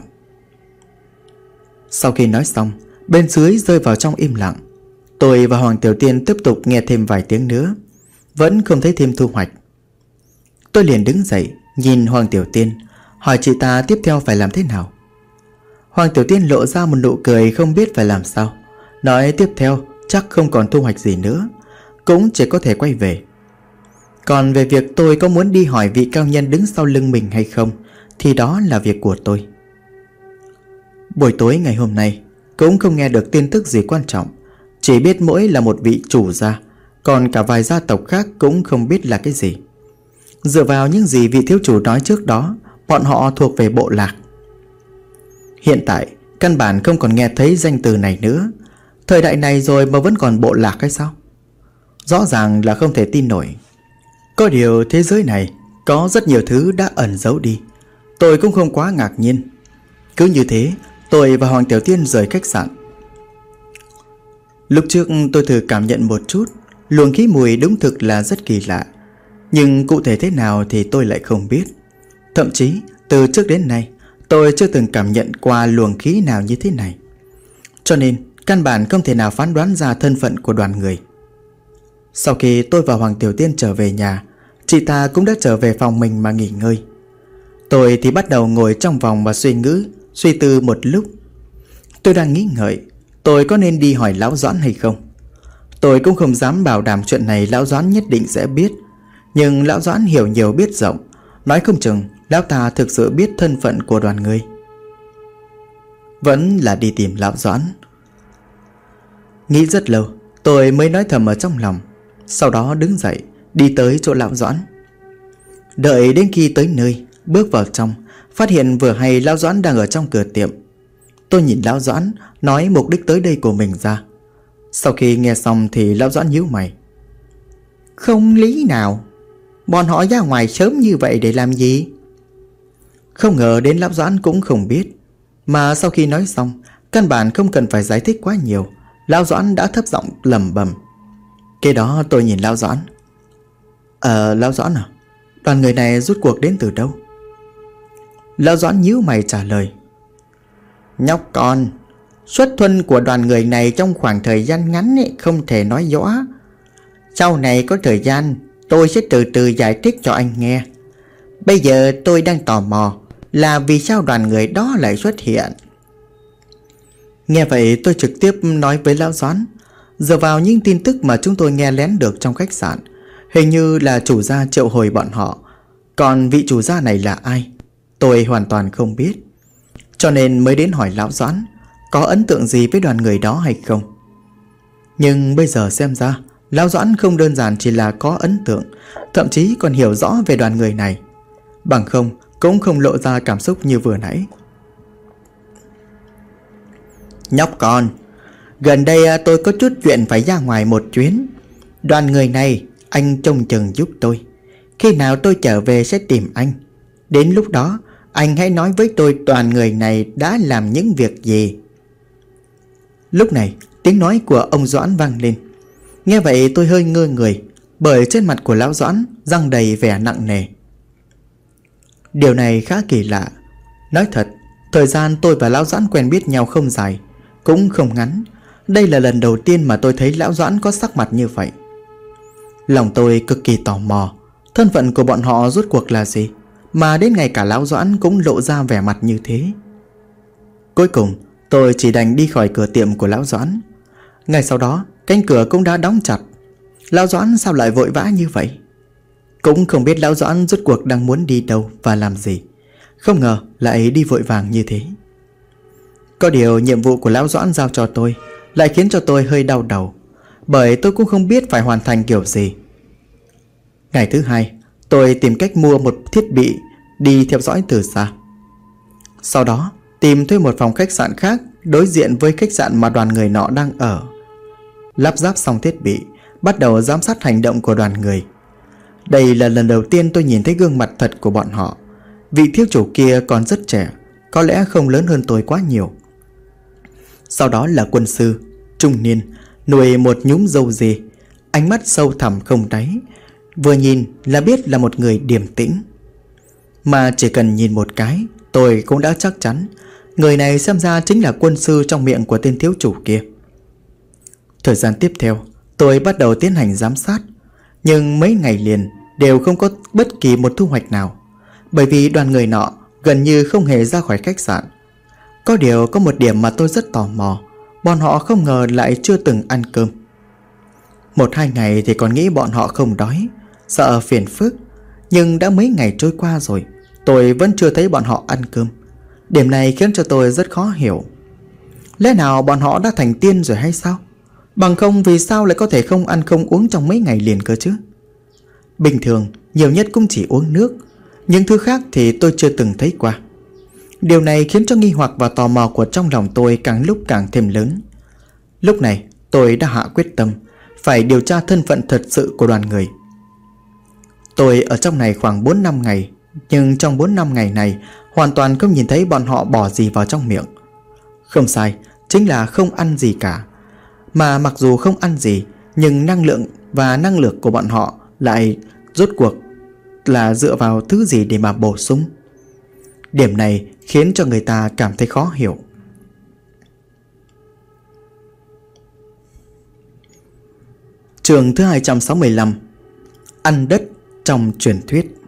Sau khi nói xong, bên dưới rơi vào trong im lặng. Tôi và Hoàng Tiểu Tiên tiếp tục nghe thêm vài tiếng nữa, vẫn không thấy thêm thu hoạch. Tôi liền đứng dậy, nhìn Hoàng Tiểu Tiên, hỏi chị ta tiếp theo phải làm thế nào. Hoàng Tiểu Tiên lộ ra một nụ cười không biết phải làm sao, nói tiếp theo chắc không còn thu hoạch gì nữa, cũng chỉ có thể quay về. Còn về việc tôi có muốn đi hỏi vị cao nhân đứng sau lưng mình hay không, thì đó là việc của tôi. Buổi tối ngày hôm nay cũng không nghe được tin tức gì quan trọng, chỉ biết mỗi là một vị chủ gia, còn cả vài gia tộc khác cũng không biết là cái gì. Dựa vào những gì vị thiếu chủ nói trước đó, bọn họ thuộc về bộ lạc. Hiện tại căn bản không còn nghe thấy danh từ này nữa. Thời đại này rồi mà vẫn còn bộ lạc hay sao? Rõ ràng là không thể tin nổi. Có điều thế giới này có rất nhiều thứ đã ẩn giấu đi, tôi cũng không quá ngạc nhiên. Cứ như thế, tôi và Hoàng Tiểu Tiên rời khách sạn. Lúc trước tôi thử cảm nhận một chút, luồng khí mùi đúng thực là rất kỳ lạ, nhưng cụ thể thế nào thì tôi lại không biết. Thậm chí từ trước đến nay tôi chưa từng cảm nhận qua luồng khí nào như thế này, cho nên căn bản không thể nào phán đoán ra thân phận của đoàn người. Sau khi tôi và Hoàng Tiểu Tiên trở về nhà, chị ta cũng đã trở về phòng mình mà nghỉ ngơi. Tôi thì bắt đầu ngồi trong phòng và suy tư một lúc. Tôi đang nghĩ ngợi tôi có nên đi hỏi Lão Doãn hay không. Tôi cũng không dám bảo đảm chuyện này Lão Doãn nhất định sẽ biết, nhưng Lão Doãn hiểu nhiều biết rộng, nói không chừng Lão ta thực sự biết thân phận của đoàn người. Vẫn là đi tìm Lão Doãn. Nghĩ rất lâu, tôi mới nói thầm ở trong lòng. Sau đó đứng dậy đi tới chỗ Lão Doãn. Đợi đến khi tới nơi, bước vào trong, phát hiện vừa hay Lão Doãn đang ở trong cửa tiệm. Tôi nhìn Lão Doãn, nói mục đích tới đây của mình ra. Sau khi nghe xong thì Lão Doãn nhíu mày. Không lý nào, bọn họ ra ngoài sớm như vậy để làm gì? Không ngờ đến Lão Doãn cũng không biết. Mà sau khi nói xong, căn bản không cần phải giải thích quá nhiều, Lão Doãn đã thấp giọng lẩm bẩm. Kế đó tôi nhìn Lão Doãn. Lão Doãn à, đoàn người này rút cuộc đến từ đâu? Lão Doãn nhíu mày trả lời. Nhóc con, xuất thân của đoàn người này trong khoảng thời gian ngắn không thể nói rõ. Sau này có thời gian tôi sẽ từ từ giải thích cho anh nghe. Bây giờ tôi đang tò mò là vì sao đoàn người đó lại xuất hiện. Nghe vậy tôi trực tiếp nói với Lão Doãn. Dựa vào những tin tức mà chúng tôi nghe lén được trong khách sạn, hình như là chủ gia triệu hồi bọn họ. Còn vị chủ gia này là ai, tôi hoàn toàn không biết, cho nên mới đến hỏi Lão Doãn có ấn tượng gì với đoàn người đó hay không. Nhưng bây giờ xem ra Lão Doãn không đơn giản chỉ là có ấn tượng, thậm chí còn hiểu rõ về đoàn người này. Bằng không cũng không lộ ra cảm xúc như vừa nãy. Nhóc con, gần đây tôi có chút chuyện phải ra ngoài một chuyến. Đoàn người này anh trông chừng giúp tôi. Khi nào tôi trở về sẽ tìm anh. Đến lúc đó anh hãy nói với tôi đoàn người này đã làm những việc gì. Lúc này tiếng nói của ông Doãn vang lên. Nghe vậy tôi hơi ngơ người, bởi trên mặt của Lão Doãn răng đầy vẻ nặng nề. Điều này khá kỳ lạ. Nói thật, thời gian tôi và Lão Doãn quen biết nhau không dài, cũng không ngắn. Đây là lần đầu tiên mà tôi thấy Lão Doãn có sắc mặt như vậy. Lòng tôi cực kỳ tò mò, Thân phận của bọn họ rốt cuộc là gì mà đến ngay cả Lão Doãn cũng lộ ra vẻ mặt như thế? Cuối cùng tôi chỉ đành đi khỏi cửa tiệm của Lão Doãn. Ngay sau đó cánh cửa cũng đã đóng chặt. Lão Doãn sao lại vội vã như vậy? Cũng không biết Lão Doãn rốt cuộc đang muốn đi đâu và làm gì. Không ngờ lại đi vội vàng như thế. Có điều nhiệm vụ của Lão Doãn giao cho tôi lại khiến cho tôi hơi đau đầu, bởi tôi cũng không biết phải hoàn thành kiểu gì. Ngày thứ hai, tôi tìm cách mua một thiết bị đi theo dõi từ xa. Sau đó tìm thuê một phòng khách sạn khác đối diện với khách sạn mà đoàn người nọ đang ở. Lắp ráp xong thiết bị, bắt đầu giám sát hành động của đoàn người. Đây là lần đầu tiên tôi nhìn thấy gương mặt thật của bọn họ. Vị thiếu chủ kia còn rất trẻ, có lẽ không lớn hơn tôi quá nhiều. Sau đó là quân sư trung niên, nuôi một nhúm râu dê, ánh mắt sâu thẳm không đáy, vừa nhìn là biết là một người điềm tĩnh. Mà chỉ cần nhìn một cái, tôi cũng đã chắc chắn người này xem ra chính là quân sư trong miệng của tên thiếu chủ kia. Thời gian tiếp theo, tôi bắt đầu tiến hành giám sát, nhưng mấy ngày liền đều không có bất kỳ một thu hoạch nào, bởi vì đoàn người nọ gần như không hề ra khỏi khách sạn. Có điều có một điểm mà tôi rất tò mò, bọn họ không ngờ lại chưa từng ăn cơm. 1-2 ngày thì còn nghĩ bọn họ không đói, sợ phiền phức, nhưng đã mấy ngày trôi qua rồi, tôi vẫn chưa thấy bọn họ ăn cơm. Điểm này khiến cho tôi rất khó hiểu. Lẽ nào bọn họ đã thành tiên rồi hay sao? Bằng không vì sao lại có thể không ăn không uống trong mấy ngày liền cơ chứ? Bình thường nhiều nhất cũng chỉ uống nước, những thứ khác thì tôi chưa từng thấy qua. Điều này khiến cho nghi hoặc và tò mò của trong lòng tôi càng lúc càng thêm lớn. Lúc này tôi đã hạ quyết tâm phải điều tra thân phận thật sự của đoàn người. Tôi ở trong này khoảng 4-5 ngày, nhưng trong 4-5 ngày này hoàn toàn không nhìn thấy bọn họ bỏ gì vào trong miệng. Không sai, chính là không ăn gì cả. Mà mặc dù không ăn gì, nhưng năng lượng và năng lực của bọn họ lại rốt cuộc là dựa vào thứ gì để mà bổ sung. Điểm này khiến cho người ta cảm thấy khó hiểu. Chương thứ 265: Ăn đất trong truyền thuyết.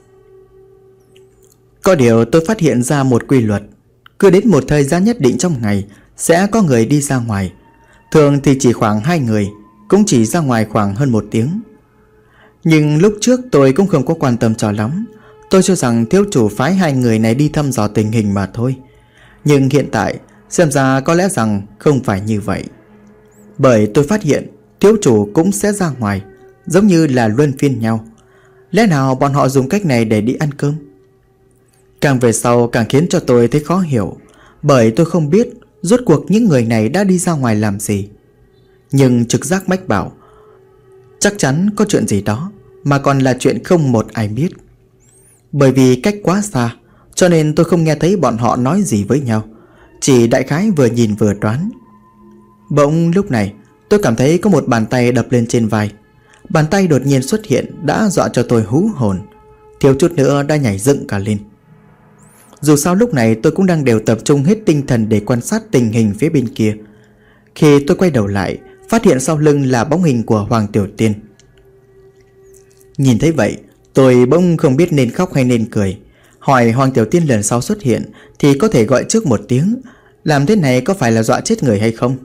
Có điều tôi phát hiện ra một quy luật. Cứ đến một thời gian nhất định trong ngày sẽ có người đi ra ngoài. Thường thì chỉ khoảng 2 người, cũng chỉ ra ngoài khoảng hơn 1 tiếng. Nhưng lúc trước tôi cũng không có quan tâm cho lắm. Tôi cho rằng thiếu chủ phái 2 người này đi thăm dò tình hình mà thôi. Nhưng hiện tại xem ra có lẽ rằng không phải như vậy. Bởi tôi phát hiện thiếu chủ cũng sẽ ra ngoài, giống như là luân phiên nhau. Lẽ nào bọn họ dùng cách này để đi ăn cơm? Càng về sau càng khiến cho tôi thấy khó hiểu, bởi tôi không biết rốt cuộc những người này đã đi ra ngoài làm gì. Nhưng trực giác mách bảo chắc chắn có chuyện gì đó, mà còn là chuyện không một ai biết. Bởi vì cách quá xa, cho nên tôi không nghe thấy bọn họ nói gì với nhau, chỉ đại khái vừa nhìn vừa đoán. Bỗng lúc này tôi cảm thấy có một bàn tay đập lên trên vai. Bàn tay đột nhiên xuất hiện đã dọa cho tôi hú hồn, thiếu chút nữa đã nhảy dựng cả lên. Dù sao lúc này tôi cũng đang đều tập trung hết tinh thần để quan sát tình hình phía bên kia. Khi tôi quay đầu lại, phát hiện sau lưng là bóng hình của Hoàng Tiểu Tiên. Nhìn thấy vậy, tôi bỗng không biết nên khóc hay nên cười. Hỏi Hoàng Tiểu Tiên lần sau xuất hiện thì có thể gọi trước 1 tiếng. Làm thế này có phải là dọa chết người hay không?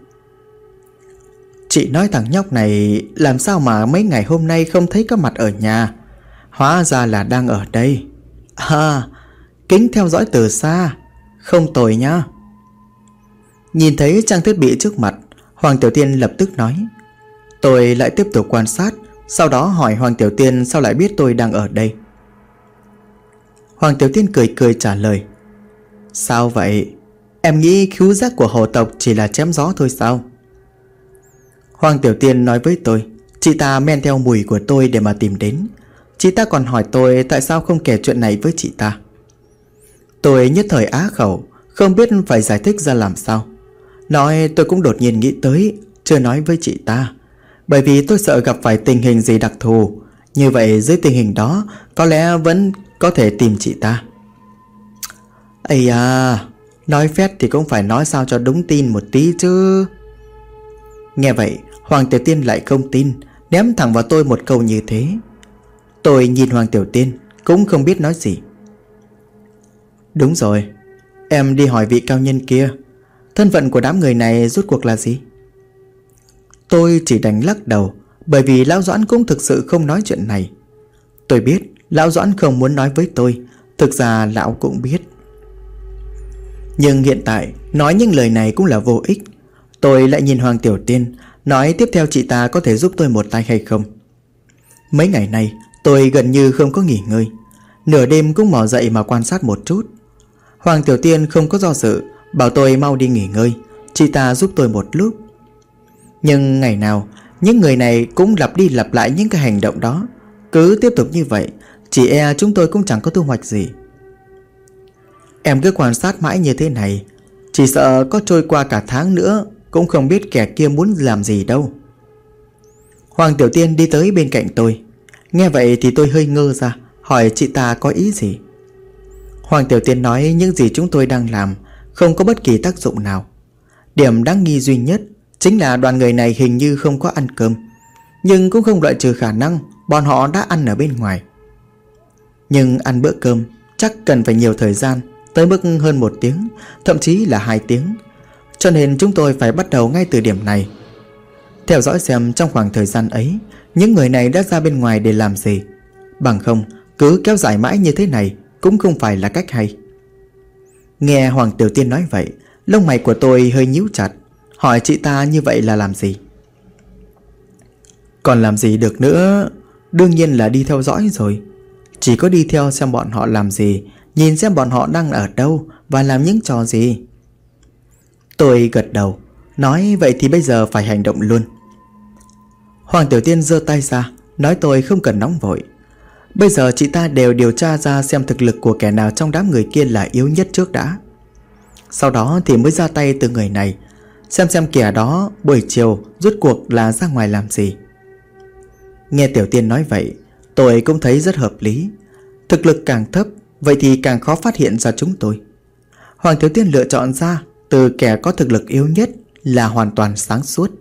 Chị nói thằng nhóc này làm sao mà mấy ngày hôm nay không thấy có mặt ở nhà. Hóa ra là đang ở đây. À, kính theo dõi từ xa. Không tồi nhá. Nhìn thấy trang thiết bị trước mặt, Hoàng Tiểu Tiên lập tức nói. Tôi lại tiếp tục quan sát, sau đó hỏi Hoàng Tiểu Tiên sao lại biết tôi đang ở đây. Hoàng Tiểu Tiên cười cười trả lời. Sao vậy? Em nghĩ khứu giác của hồ tộc chỉ là chém gió thôi sao? Hoàng Tiểu Tiên nói với tôi, chị ta men theo mùi của tôi để mà tìm đến. Chị ta còn hỏi tôi tại sao không kể chuyện này với chị ta. Tôi nhất thời á khẩu, không biết phải giải thích ra làm sao. Nói tôi cũng đột nhiên nghĩ tới, chưa nói với chị ta, bởi vì tôi sợ gặp phải tình hình gì đặc thù. Như vậy dưới tình hình đó có lẽ vẫn có thể tìm chị ta. Ây à, nói phét thì cũng phải nói sao cho đúng tin một tí chứ. Nghe vậy Hoàng Tiểu Tiên lại không tin, ném thẳng vào tôi một câu như thế. Tôi nhìn Hoàng Tiểu Tiên cũng không biết nói gì. Đúng rồi, em đi hỏi vị cao nhân kia, thân phận của đám người này rốt cuộc là gì? Tôi chỉ đành lắc đầu, bởi vì Lão Doãn cũng thực sự không nói chuyện này. Tôi biết Lão Doãn không muốn nói với tôi, thực ra Lão cũng biết. Nhưng hiện tại nói những lời này cũng là vô ích. Tôi lại nhìn Hoàng Tiểu Tiên, nói tiếp theo chị ta có thể giúp tôi một tay hay không. Mấy ngày nay tôi gần như không có nghỉ ngơi, nửa đêm cũng mò dậy mà quan sát một chút. Hoàng Tiểu Tiên không có do dự, bảo tôi mau đi nghỉ ngơi, chị ta giúp tôi một lúc. Nhưng ngày nào những người này cũng lặp đi lặp lại những cái hành động đó. Cứ tiếp tục như vậy, chỉ e chúng tôi cũng chẳng có thu hoạch gì. Em cứ quan sát mãi như thế này, chỉ sợ có trôi qua cả tháng nữa cũng không biết kẻ kia muốn làm gì đâu. Hoàng Tiểu Tiên đi tới bên cạnh tôi. Nghe vậy thì tôi hơi ngơ ra, hỏi chị ta có ý gì. Hoàng Tiểu Tiên nói những gì chúng tôi đang làm không có bất kỳ tác dụng nào. Điểm đáng nghi duy nhất chính là đoàn người này hình như không có ăn cơm, nhưng cũng không loại trừ khả năng bọn họ đã ăn ở bên ngoài. Nhưng ăn bữa cơm chắc cần phải nhiều thời gian, tới mức hơn 1 tiếng, thậm chí là 2 tiếng. Cho nên chúng tôi phải bắt đầu ngay từ điểm này, theo dõi xem trong khoảng thời gian ấy những người này đã ra bên ngoài để làm gì. Bằng không cứ kéo dài mãi như thế này cũng không phải là cách hay. Nghe Hoàng Tiểu Tiên nói vậy, lông mày của tôi hơi nhíu chặt, hỏi chị ta như vậy là làm gì. Còn làm gì được nữa, đương nhiên là đi theo dõi rồi. Chỉ có đi theo xem bọn họ làm gì, nhìn xem bọn họ đang ở đâu và làm những trò gì. Tôi gật đầu, nói vậy thì bây giờ phải hành động luôn. Hoàng Tiểu Tiên giơ tay ra, nói tôi không cần nóng vội. Bây giờ chị ta đều điều tra ra xem thực lực của kẻ nào trong đám người kia là yếu nhất trước đã. Sau đó thì mới ra tay từ người này, xem kẻ đó buổi chiều rốt cuộc là ra ngoài làm gì. Nghe Tiểu Tiên nói vậy, tôi cũng thấy rất hợp lý. Thực lực càng thấp, vậy thì càng khó phát hiện ra chúng tôi. Hoàng Tiểu Tiên lựa chọn ra từ kẻ có thực lực yếu nhất là hoàn toàn sáng suốt.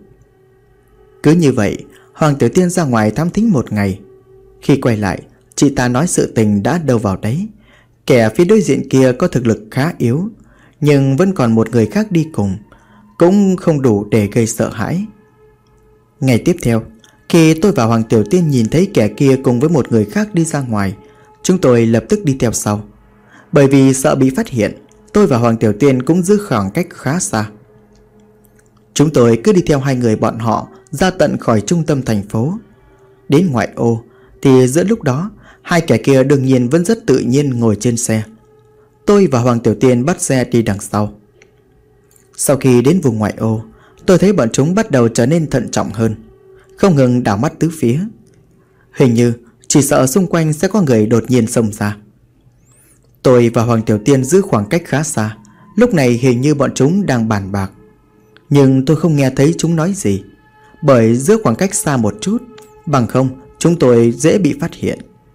Cứ như vậy, Hoàng Tiểu Tiên ra ngoài thám thính 1 ngày. Khi quay lại, chị ta nói sự tình đã đâu vào đấy. Kẻ phía đối diện kia có thực lực khá yếu, nhưng vẫn còn một người khác đi cùng, cũng không đủ để gây sợ hãi. Ngày tiếp theo, khi tôi và Hoàng Tiểu Tiên nhìn thấy kẻ kia cùng với một người khác đi ra ngoài, chúng tôi lập tức đi theo sau. Bởi vì sợ bị phát hiện, tôi và Hoàng Tiểu Tiên cũng giữ khoảng cách khá xa. Chúng tôi cứ đi theo 2 người bọn họ ra tận khỏi trung tâm thành phố. Đến ngoại ô thì giữa lúc đó, 2 kẻ kia đương nhiên vẫn rất tự nhiên ngồi trên xe. Tôi và Hoàng Tiểu Tiên bắt xe đi đằng sau. Sau khi đến vùng ngoại ô, tôi thấy bọn chúng bắt đầu trở nên thận trọng hơn, không ngừng đảo mắt tứ phía. Hình như chỉ sợ xung quanh sẽ có người đột nhiên xông ra. Tôi và Hoàng Tiểu Tiên giữ khoảng cách khá xa. Lúc này hình như bọn chúng đang bàn bạc, nhưng tôi không nghe thấy chúng nói gì, bởi giữ khoảng cách xa một chút, bằng không chúng tôi dễ bị phát hiện.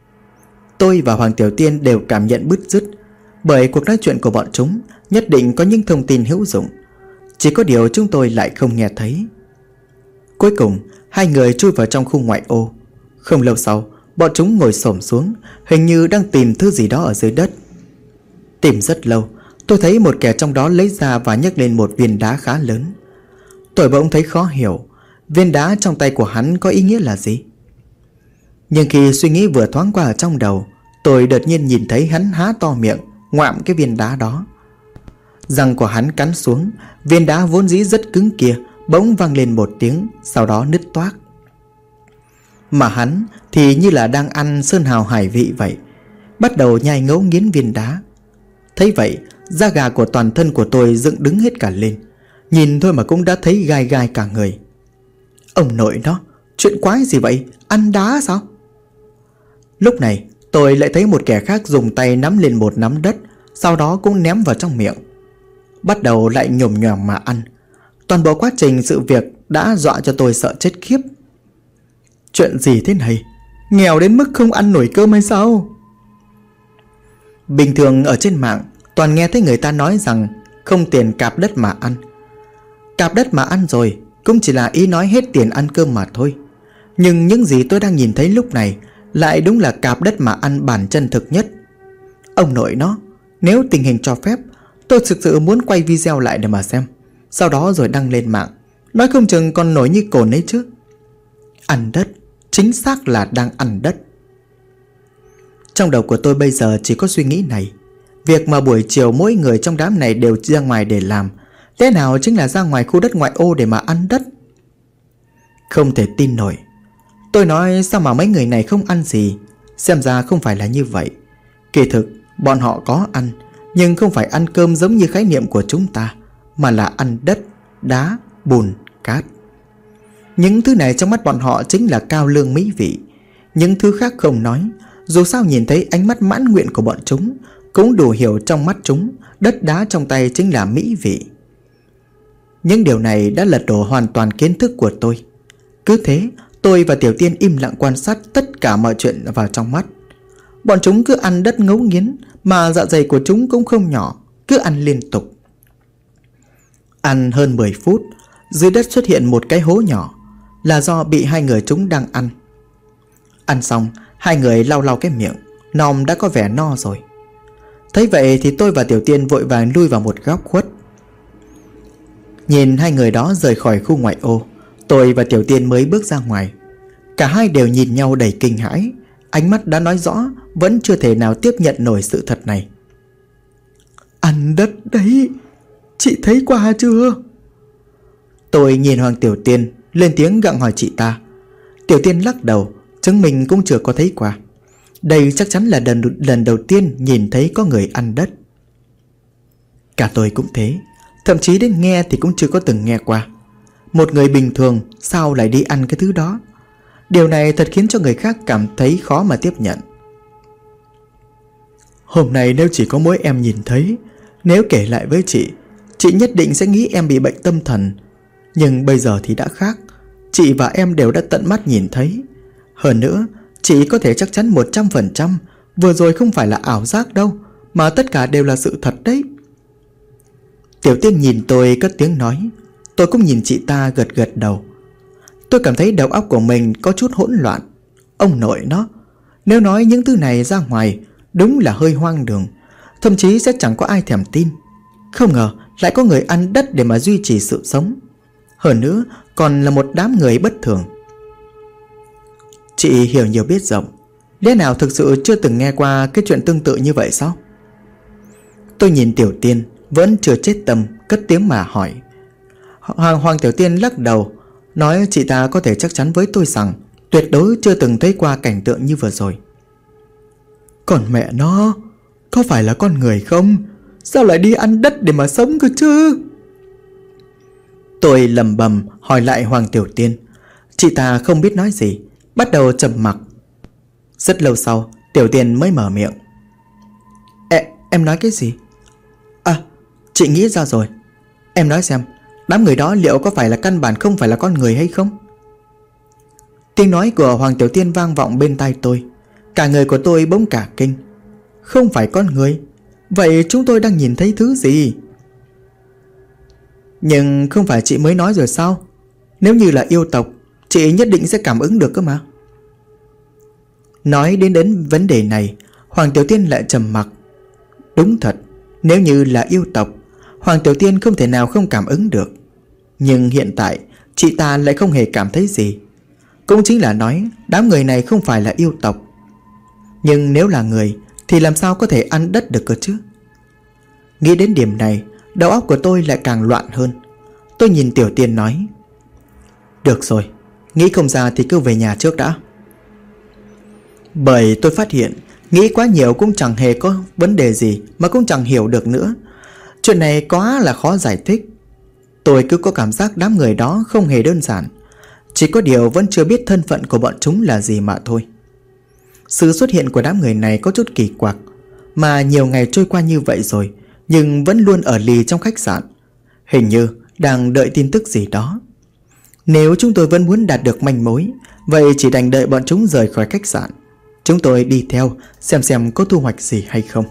Tôi và Hoàng Tiểu Tiên đều cảm nhận bứt rứt, bởi cuộc nói chuyện của bọn chúng nhất định có những thông tin hữu dụng. Chỉ có điều chúng tôi lại không nghe thấy. Cuối cùng 2 người chui vào trong khu ngoại ô. Không lâu sau, bọn chúng ngồi xổm xuống, hình như đang tìm thứ gì đó ở dưới đất. Tìm rất lâu, tôi thấy một kẻ trong đó lấy ra và nhấc lên một viên đá khá lớn. Tôi bỗng thấy khó hiểu, viên đá trong tay của hắn có ý nghĩa là gì. Nhưng khi suy nghĩ vừa thoáng qua ở trong đầu, tôi đột nhiên nhìn thấy hắn há to miệng ngoạm cái viên đá đó. Răng của hắn cắn xuống, viên đá vốn dĩ rất cứng kia bỗng vang lên một tiếng, sau đó nứt toác. Mà hắn thì như là đang ăn sơn hào hải vị vậy, bắt đầu nhai ngấu nghiến viên đá. Thấy vậy, da gà của toàn thân của tôi dựng đứng hết cả lên. Nhìn thôi mà cũng đã thấy gai gai cả người. Ông nội nó, chuyện quái gì vậy? Ăn đá sao? Lúc này tôi lại thấy một kẻ khác dùng tay nắm lên một nắm đất, sau đó cũng ném vào trong miệng, bắt đầu lại nhổm nhòm mà ăn. Toàn bộ quá trình sự việc đã dọa cho tôi sợ chết khiếp. Chuyện gì thế này? Nghèo đến mức không ăn nổi cơm hay sao? Bình thường ở trên mạng toàn nghe thấy người ta nói rằng không tiền cạp đất mà ăn. Cạp đất mà ăn rồi cũng chỉ là ý nói hết tiền ăn cơm mà thôi. Nhưng những gì tôi đang nhìn thấy lúc này lại đúng là cạp đất mà ăn bản chân thực nhất. Ông nội nó, nếu tình hình cho phép, tôi thực sự muốn quay video lại để mà xem, sau đó rồi đăng lên mạng. Nói không chừng còn nổi như cồn ấy chứ. Ăn đất, chính xác là đang ăn đất. Trong đầu của tôi bây giờ chỉ có suy nghĩ này. Việc mà buổi chiều mỗi người trong đám này đều ra ngoài để làm, lẽ nào chính là ra ngoài khu đất ngoại ô để mà ăn đất? Không thể tin nổi. Tôi nói sao mà mấy người này không ăn gì? Xem ra không phải là như vậy. Kỳ thực bọn họ có ăn, nhưng không phải ăn cơm giống như khái niệm của chúng ta, mà là ăn đất, đá, bùn, cát. Những thứ này trong mắt bọn họ chính là cao lương mỹ vị. Những thứ khác không nói, dù sao nhìn thấy ánh mắt mãn nguyện của bọn chúng, cũng đủ hiểu trong mắt chúng đất đá trong tay chính là mỹ vị. Những điều này đã lật đổ hoàn toàn kiến thức của tôi. Cứ thế tôi và Tiểu Tiên im lặng quan sát tất cả mọi chuyện vào trong mắt. Bọn chúng cứ ăn đất ngấu nghiến, mà dạ dày của chúng cũng không nhỏ, cứ ăn liên tục. Ăn hơn 10 phút, dưới đất xuất hiện một cái hố nhỏ, là do bị hai người chúng đang ăn. Ăn xong, hai người lau lau cái miệng, nòm đã có vẻ no rồi. Thấy vậy thì tôi và Tiểu Tiên vội vàng lui vào một góc khuất. Nhìn hai người đó rời khỏi khu ngoại ô, tôi và Tiểu Tiên mới bước ra ngoài. Cả hai đều nhìn nhau đầy kinh hãi. Ánh mắt đã nói rõ vẫn chưa thể nào tiếp nhận nổi sự thật này. Ăn đất đấy, chị thấy qua chưa? Tôi nhìn Hoàng Tiểu Tiên lên tiếng gặng hỏi chị ta. Tiểu Tiên lắc đầu, chứng minh cũng chưa có thấy qua. Đây chắc chắn là lần đầu tiên nhìn thấy có người ăn đất. Cả tôi cũng thế, thậm chí đến nghe thì cũng chưa có từng nghe qua. Một người bình thường sao lại đi ăn cái thứ đó? Điều này thật khiến cho người khác cảm thấy khó mà tiếp nhận. Hôm nay nếu chỉ có mỗi em nhìn thấy, nếu kể lại với chị nhất định sẽ nghĩ em bị bệnh tâm thần. Nhưng bây giờ thì đã khác. Chị và em đều đã tận mắt nhìn thấy. Hơn nữa, chị có thể chắc chắn 100% vừa rồi không phải là ảo giác đâu, mà tất cả đều là sự thật đấy. Tiểu Tiên nhìn tôi cất tiếng nói. Tôi cũng nhìn chị ta gật gật đầu. Tôi cảm thấy đầu óc của mình có chút hỗn loạn. Ông nội nó, nếu nói những thứ này ra ngoài đúng là hơi hoang đường, thậm chí sẽ chẳng có ai thèm tin. Không ngờ lại có người ăn đất để mà duy trì sự sống. Hơn nữa còn là một đám người bất thường. Chị hiểu nhiều biết rộng, lẽ nào thực sự chưa từng nghe qua cái chuyện tương tự như vậy sao? Tôi nhìn Tiểu Tiên vẫn chưa chết tâm, cất tiếng mà hỏi. Hoàng Tiểu Tiên lắc đầu, nói chị ta có thể chắc chắn với tôi rằng tuyệt đối chưa từng thấy qua cảnh tượng như vừa rồi. Còn mẹ nó, có phải là con người không? Sao lại đi ăn đất để mà sống cơ chứ? Tôi lầm bầm hỏi lại Hoàng Tiểu Tiên. Chị ta không biết nói gì, bắt đầu trầm mặc. Rất lâu sau, Tiểu Tiên mới mở miệng. Em nói cái gì? À, chị nghĩ ra rồi. Em nói xem, đám người đó liệu có phải là căn bản không phải là con người hay không? Tiếng nói của Hoàng Tiểu Tiên vang vọng bên tai tôi. Cả người của tôi bỗng cả kinh. Không phải con người? Vậy chúng tôi đang nhìn thấy thứ gì? Nhưng không phải chị mới nói rồi sao? Nếu như là yêu tộc, chị nhất định sẽ cảm ứng được cơ mà. Nói đến vấn đề này, Hoàng Tiểu Tiên lại trầm mặc. Đúng thật, nếu như là yêu tộc, Hoàng Tiểu Tiên không thể nào không cảm ứng được. Nhưng hiện tại chị ta lại không hề cảm thấy gì. Cũng chính là nói đám người này không phải là yêu tộc. Nhưng nếu là người thì làm sao có thể ăn đất được cơ chứ? Nghĩ đến điểm này, đầu óc của tôi lại càng loạn hơn. Tôi nhìn Tiểu Tiên nói. Được rồi, nghĩ không ra thì cứ về nhà trước đã. Bởi tôi phát hiện nghĩ quá nhiều cũng chẳng hề có vấn đề gì, mà cũng chẳng hiểu được nữa. Chuyện này quá là khó giải thích. Tôi cứ có cảm giác đám người đó không hề đơn giản. Chỉ có điều vẫn chưa biết thân phận của bọn chúng là gì mà thôi. Sự xuất hiện của đám người này có chút kỳ quặc. Mà nhiều ngày trôi qua như vậy rồi, nhưng vẫn luôn ở lì trong khách sạn. Hình như đang đợi tin tức gì đó. Nếu chúng tôi vẫn muốn đạt được manh mối, vậy chỉ đành đợi bọn chúng rời khỏi khách sạn. Chúng tôi đi theo xem có thu hoạch gì hay không.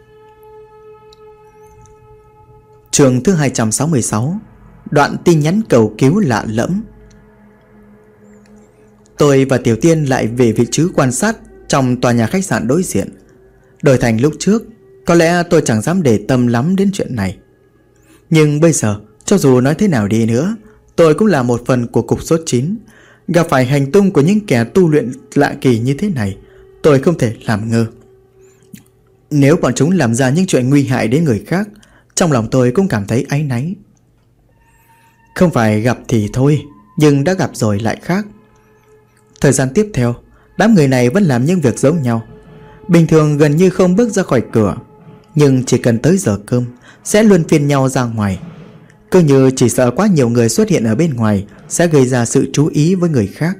Chương thứ 266. Đoạn tin nhắn cầu cứu lạ lẫm. Tôi và Tiểu Tiên lại về vị trí quan sát trong tòa nhà khách sạn đối diện. Đổi thành lúc trước, có lẽ tôi chẳng dám để tâm lắm đến chuyện này. Nhưng bây giờ, cho dù nói thế nào đi nữa, tôi cũng là một phần của cục số 9. Gặp phải hành tung của những kẻ tu luyện lạ kỳ như thế này, tôi không thể làm ngơ. Nếu bọn chúng làm ra những chuyện nguy hại đến người khác, trong lòng tôi cũng cảm thấy áy náy. Không phải gặp thì thôi, nhưng đã gặp rồi lại khác. Thời gian tiếp theo, đám người này vẫn làm những việc giống nhau. Bình thường gần như không bước ra khỏi cửa, nhưng chỉ cần tới giờ cơm sẽ luân phiên nhau ra ngoài. Cứ như chỉ sợ quá nhiều người xuất hiện ở bên ngoài sẽ gây ra sự chú ý với người khác.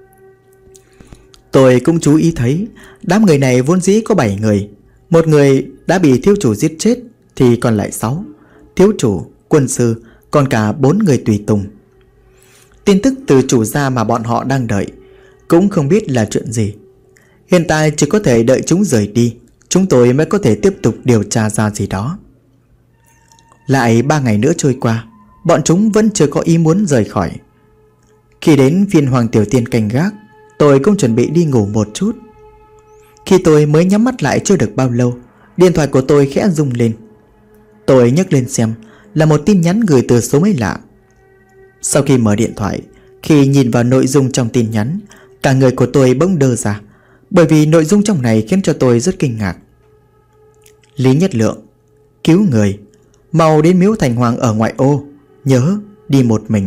Tôi cũng chú ý thấy đám người này vốn dĩ có 7 người. Một người đã bị thiếu chủ giết chết thì còn lại 6. Thiếu chủ, quân sư, còn cả 4 người tùy tùng. Tin tức từ chủ gia mà bọn họ đang đợi cũng không biết là chuyện gì. Hiện tại chỉ có thể đợi chúng rời đi, chúng tôi mới có thể tiếp tục điều tra ra gì đó. Lại 3 ngày nữa trôi qua, bọn chúng vẫn chưa có ý muốn rời khỏi. Khi đến phiên Hoàng Tiểu Tiên canh gác, tôi cũng chuẩn bị đi ngủ một chút. Khi tôi mới nhắm mắt lại chưa được bao lâu, điện thoại của tôi khẽ rung lên. Tôi nhấc lên xem là một tin nhắn gửi từ số mới lạ. Sau khi mở điện thoại, khi nhìn vào nội dung trong tin nhắn, cả người của tôi bỗng đơ ra, bởi vì nội dung trong này khiến cho tôi rất kinh ngạc. Lý Nhất Lượng, cứu người, mau đến miếu Thành Hoàng ở ngoại ô, nhớ đi một mình.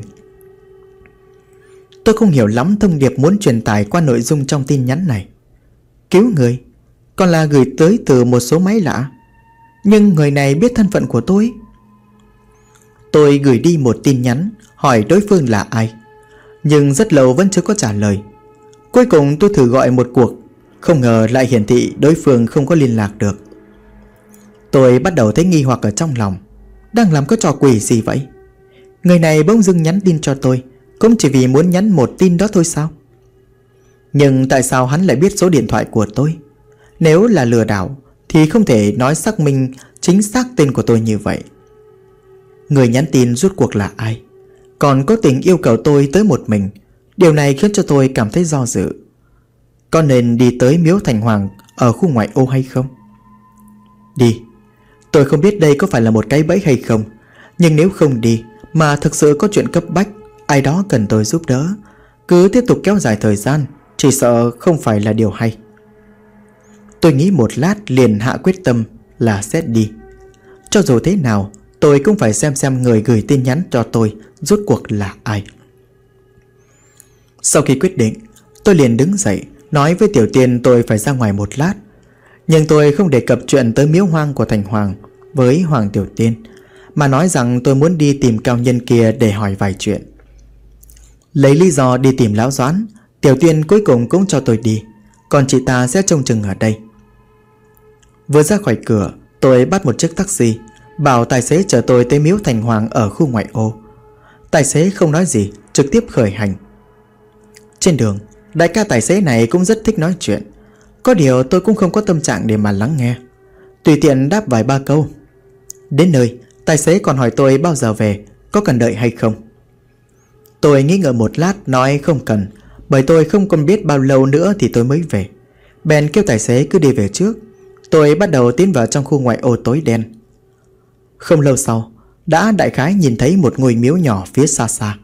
Tôi không hiểu lắm thông điệp muốn truyền tải qua nội dung trong tin nhắn này. Cứu người, còn là gửi tới từ một số máy lạ. Nhưng người này biết thân phận của tôi. Tôi gửi đi một tin nhắn hỏi đối phương là ai, nhưng rất lâu vẫn chưa có trả lời. Cuối cùng tôi thử gọi một cuộc, không ngờ lại hiển thị đối phương không có liên lạc được. Tôi bắt đầu thấy nghi hoặc ở trong lòng. Đang làm cái trò quỷ gì vậy? Người này bỗng dưng nhắn tin cho tôi cũng chỉ vì muốn nhắn một tin đó thôi sao? Nhưng tại sao hắn lại biết số điện thoại của tôi? Nếu là lừa đảo thì không thể nói xác minh chính xác tên của tôi như vậy. Người nhắn tin rốt cuộc là ai? Còn có tình yêu cầu tôi tới một mình. Điều này khiến cho tôi cảm thấy do dự. Có nên đi tới miếu Thành Hoàng ở khu ngoại ô hay không? Đi. Tôi không biết đây có phải là một cái bẫy hay không, nhưng nếu không đi mà thực sự có chuyện cấp bách, ai đó cần tôi giúp đỡ, cứ tiếp tục kéo dài thời gian chỉ sợ không phải là điều hay. Tôi nghĩ một lát liền hạ quyết tâm là sẽ đi. Cho dù thế nào tôi cũng phải xem người gửi tin nhắn cho tôi rốt cuộc là ai. Sau khi quyết định, tôi liền đứng dậy nói với Tiểu Tiên tôi phải ra ngoài một lát. Nhưng tôi không đề cập chuyện tới miếu hoang của Thành Hoàng với Hoàng Tiểu Tiên, mà nói rằng tôi muốn đi tìm cao nhân kia để hỏi vài chuyện. Lấy lý do đi tìm Lão Doãn, Tiểu Tiên cuối cùng cũng cho tôi đi, còn chị ta sẽ trông chừng ở đây. Vừa ra khỏi cửa, tôi bắt một chiếc taxi, bảo tài xế chở tôi tới miếu Thành Hoàng ở khu ngoại ô. Tài xế không nói gì, trực tiếp khởi hành. Trên đường, đại ca tài xế này cũng rất thích nói chuyện. Có điều tôi cũng không có tâm trạng để mà lắng nghe, tùy tiện đáp vài ba câu. Đến nơi, tài xế còn hỏi tôi bao giờ về, có cần đợi hay không. Tôi nghĩ ngợi một lát nói không cần, bởi tôi không còn biết bao lâu nữa thì tôi mới về. Bèn kêu tài xế cứ đi về trước. Tôi bắt đầu tiến vào trong khu ngoại ô tối đen. Không lâu sau, đã đại khái nhìn thấy một ngôi miếu nhỏ phía xa xa.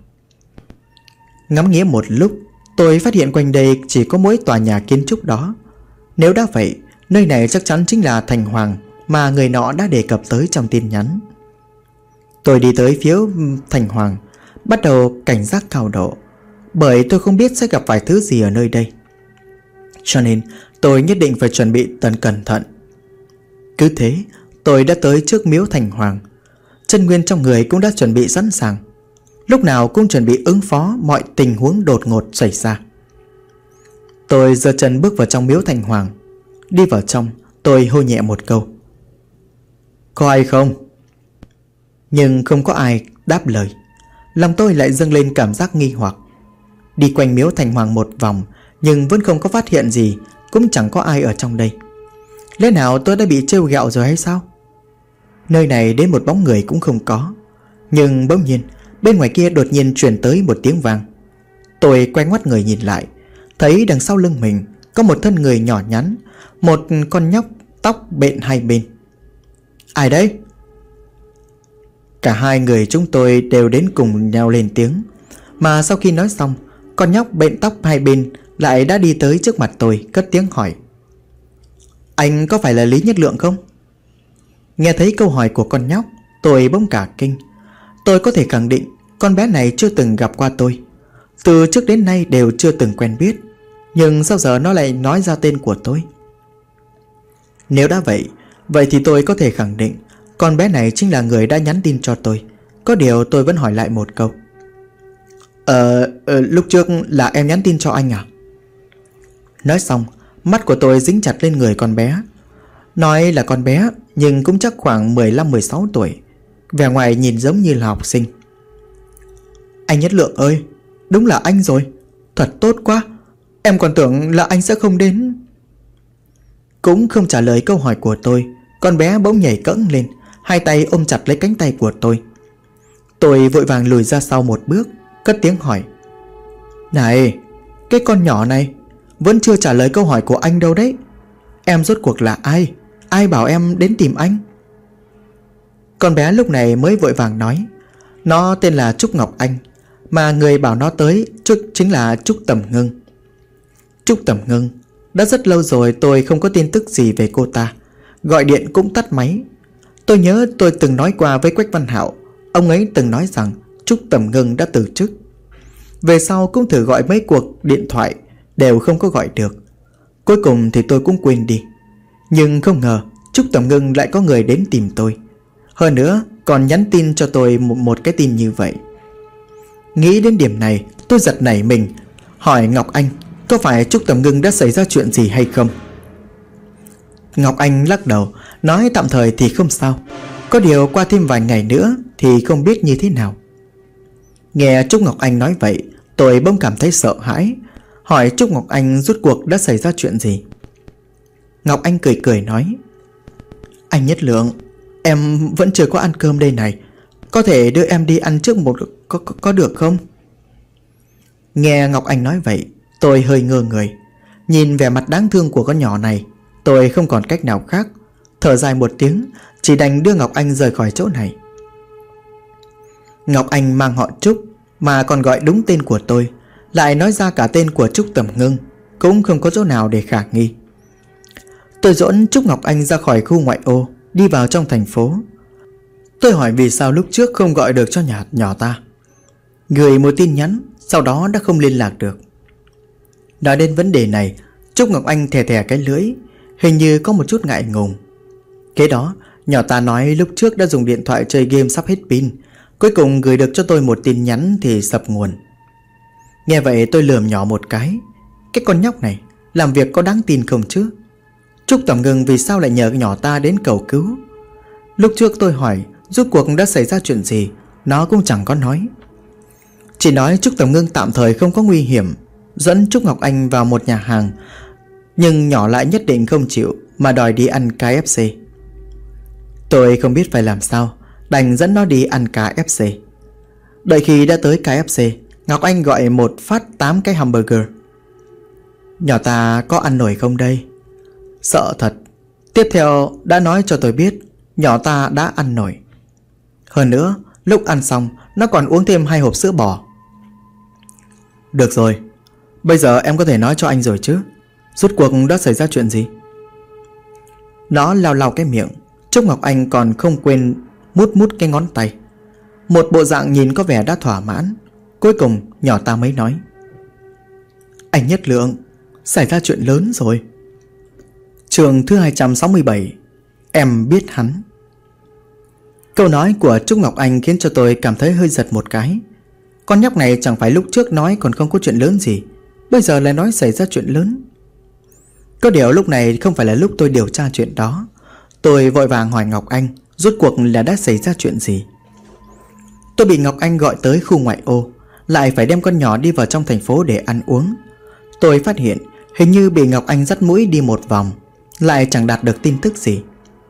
Ngắm nghía một lúc, tôi phát hiện quanh đây chỉ có mỗi tòa nhà kiến trúc đó. Nếu đã vậy, nơi này chắc chắn chính là Thành Hoàng mà người nọ đã đề cập tới trong tin nhắn. Tôi đi tới phía Thành Hoàng, bắt đầu cảnh giác cao độ, bởi tôi không biết sẽ gặp phải thứ gì ở nơi đây. Cho nên tôi nhất định phải chuẩn bị cẩn thận. Cứ thế, tôi đã tới trước miếu Thành Hoàng. Chân nguyên trong người cũng đã chuẩn bị sẵn sàng, lúc nào cũng chuẩn bị ứng phó mọi tình huống đột ngột xảy ra. Tôi giơ chân bước vào trong miếu Thành Hoàng. Đi vào trong, tôi hô nhẹ một câu: "Có ai không?" Nhưng không có ai đáp lời. Lòng tôi lại dâng lên cảm giác nghi hoặc. Đi quanh miếu Thành Hoàng một vòng, nhưng vẫn không có phát hiện gì, cũng chẳng có ai ở trong đây. Lẽ nào tôi đã bị trêu ghẹo rồi hay sao? Nơi này đến một bóng người cũng không có. Nhưng bỗng nhiên, bên ngoài kia đột nhiên truyền tới một tiếng vang. Tôi quay ngoắt người nhìn lại, thấy đằng sau lưng mình có một thân người nhỏ nhắn, một con nhóc tóc bện hai bên. Ai đấy? Cả hai người chúng tôi đều đến cùng nhau lên tiếng. Mà sau khi nói xong, con nhóc bện tóc hai bên lại đã đi tới trước mặt tôi, cất tiếng hỏi: Anh có phải là Lý Nhất Lượng không? Nghe thấy câu hỏi của con nhóc, tôi bỗng cả kinh. Tôi có thể khẳng định con bé này chưa từng gặp qua tôi, từ trước đến nay đều chưa từng quen biết. Nhưng sao giờ nó lại nói ra tên của tôi? Nếu đã vậy thì tôi có thể khẳng định con bé này chính là người đã nhắn tin cho tôi. Có điều tôi vẫn hỏi lại một câu: Lúc trước là em nhắn tin cho anh à? Nói xong, mắt của tôi dính chặt lên người con bé. Nói là con bé, nhưng cũng chắc khoảng 15-16 tuổi, vẻ ngoài nhìn giống như là học sinh. Anh Nhất Lượng ơi, đúng là anh rồi. Thật tốt quá, em còn tưởng là anh sẽ không đến. Cũng không trả lời câu hỏi của tôi, con bé bỗng nhảy cẫng lên, hai tay ôm chặt lấy cánh tay của tôi. Tôi vội vàng lùi ra sau một bước, cất tiếng hỏi: Này, cái con nhỏ này vẫn chưa trả lời câu hỏi của anh đâu đấy. Em rốt cuộc là ai? Ai bảo em đến tìm anh? Con bé lúc này mới vội vàng nói: Nó tên là Trúc Ngọc Anh, mà người bảo nó tới chính là Trúc Tầm Ngưng. Trúc Tầm Ngưng. Đã rất lâu rồi tôi không có tin tức gì về cô ta, gọi điện cũng tắt máy. Tôi nhớ tôi từng nói qua với Quách Văn Hạo, ông ấy từng nói rằng Trúc Tầm Ngưng đã từ chức. Về sau cũng thử gọi mấy cuộc điện thoại, đều không có gọi được. Cuối cùng thì tôi cũng quên đi. Nhưng không ngờ Trúc Tầm Ngưng lại có người đến tìm tôi, hơn nữa còn nhắn tin cho tôi một cái tin như vậy. Nghĩ đến điểm này, tôi giật nảy mình, hỏi Ngọc Anh có phải Trúc Tầm Ngưng đã xảy ra chuyện gì hay không. Ngọc Anh lắc đầu, nói tạm thời thì không sao, có điều qua thêm vài ngày nữa thì không biết như thế nào. Nghe Trúc Ngọc Anh nói vậy, tôi bỗng cảm thấy sợ hãi, hỏi Trúc Ngọc Anh rốt cuộc đã xảy ra chuyện gì. Ngọc Anh cười cười nói: Anh Nhất Lượng, em vẫn chưa có ăn cơm đây này, có thể đưa em đi ăn trước một có được không? Nghe Ngọc Anh nói vậy, tôi hơi ngơ người. Nhìn vẻ mặt đáng thương của con nhỏ này, tôi không còn cách nào khác, thở dài một tiếng, chỉ đành đưa Ngọc Anh rời khỏi chỗ này. Ngọc Anh mang họ Trúc mà còn gọi đúng tên của tôi, lại nói ra cả tên của Trúc Tầm Ngưng, cũng không có chỗ nào để khả nghi. Tôi dỗn Trúc Ngọc Anh ra khỏi khu ngoại ô, đi vào trong thành phố. Tôi hỏi vì sao lúc trước không gọi được cho nhỏ ta, gửi một tin nhắn, sau đó đã không liên lạc được. Nói đến vấn đề này, Trúc Ngọc Anh thè thè cái lưỡi, hình như có một chút ngại ngùng. Kế đó, nhỏ ta nói lúc trước đã dùng điện thoại chơi game sắp hết pin, cuối cùng gửi được cho tôi một tin nhắn thì sập nguồn. Nghe vậy tôi lườm nhỏ một cái con nhóc này làm việc có đáng tin không chứ? Trúc Tầm Ngưng vì sao lại nhờ nhỏ ta đến cầu cứu? Lúc trước tôi hỏi rốt cuộc đã xảy ra chuyện gì, nó cũng chẳng có nói. Chỉ nói Trúc Tầm Ngưng tạm thời không có nguy hiểm, dẫn Trúc Ngọc Anh vào một nhà hàng, nhưng nhỏ lại nhất định không chịu mà đòi đi ăn KFC. Tôi không biết phải làm sao, đành dẫn nó đi ăn KFC. Đợi khi đã tới KFC, Ngọc Anh gọi một phát 8 cái hamburger. Nhỏ ta có ăn nổi không đây? Sợ thật. Tiếp theo đã nói cho tôi biết nhỏ ta đã ăn nổi. Hơn nữa, lúc ăn xong nó còn uống thêm 2 hộp sữa bò. Được rồi, bây giờ em có thể nói cho anh rồi chứ, rốt cuộc đã xảy ra chuyện gì? Nó lau lau cái miệng. Trúc Ngọc Anh còn không quên mút cái ngón tay, một bộ dạng nhìn có vẻ đã thỏa mãn. Cuối cùng nhỏ ta mới nói: Anh Nhất Lượng, xảy ra chuyện lớn rồi. Chương thứ 267. Em biết hắn. Câu nói của Trúc Ngọc Anh khiến cho tôi cảm thấy hơi giật một cái. Con nhóc này chẳng phải lúc trước nói còn không có chuyện lớn gì, bây giờ lại nói xảy ra chuyện lớn. Có điều lúc này không phải là lúc tôi điều tra chuyện đó. Tôi vội vàng hỏi Ngọc Anh rốt cuộc là đã xảy ra chuyện gì. Tôi bị Ngọc Anh gọi tới khu ngoại ô, lại phải đem con nhỏ đi vào trong thành phố để ăn uống. Tôi phát hiện hình như bị Ngọc Anh dắt mũi đi một vòng, lại chẳng đạt được tin tức gì.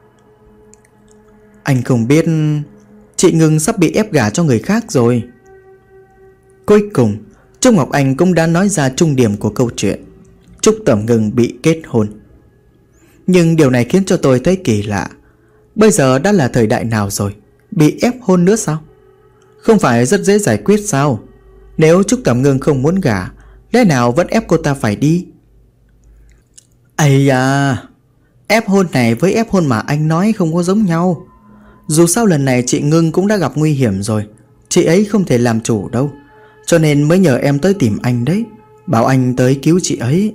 Anh không biết chị Ngưng sắp bị ép gả cho người khác rồi. Cuối cùng Trúc Ngọc Anh cũng đã nói ra trung điểm của câu chuyện. Trúc Tầm Ngưng bị kết hôn. Nhưng điều này khiến cho tôi thấy kỳ lạ. Bây giờ đã là thời đại nào rồi, bị ép hôn nữa sao? Không phải rất dễ giải quyết sao? Nếu Trúc Tầm Ngưng không muốn gả, lẽ nào vẫn ép cô ta phải đi? Ây da, ép hôn này với ép hôn mà anh nói không có giống nhau. Dù sao lần này chị Ngưng cũng đã gặp nguy hiểm rồi, chị ấy không thể làm chủ đâu, cho nên mới nhờ em tới tìm anh đấy, bảo anh tới cứu chị ấy.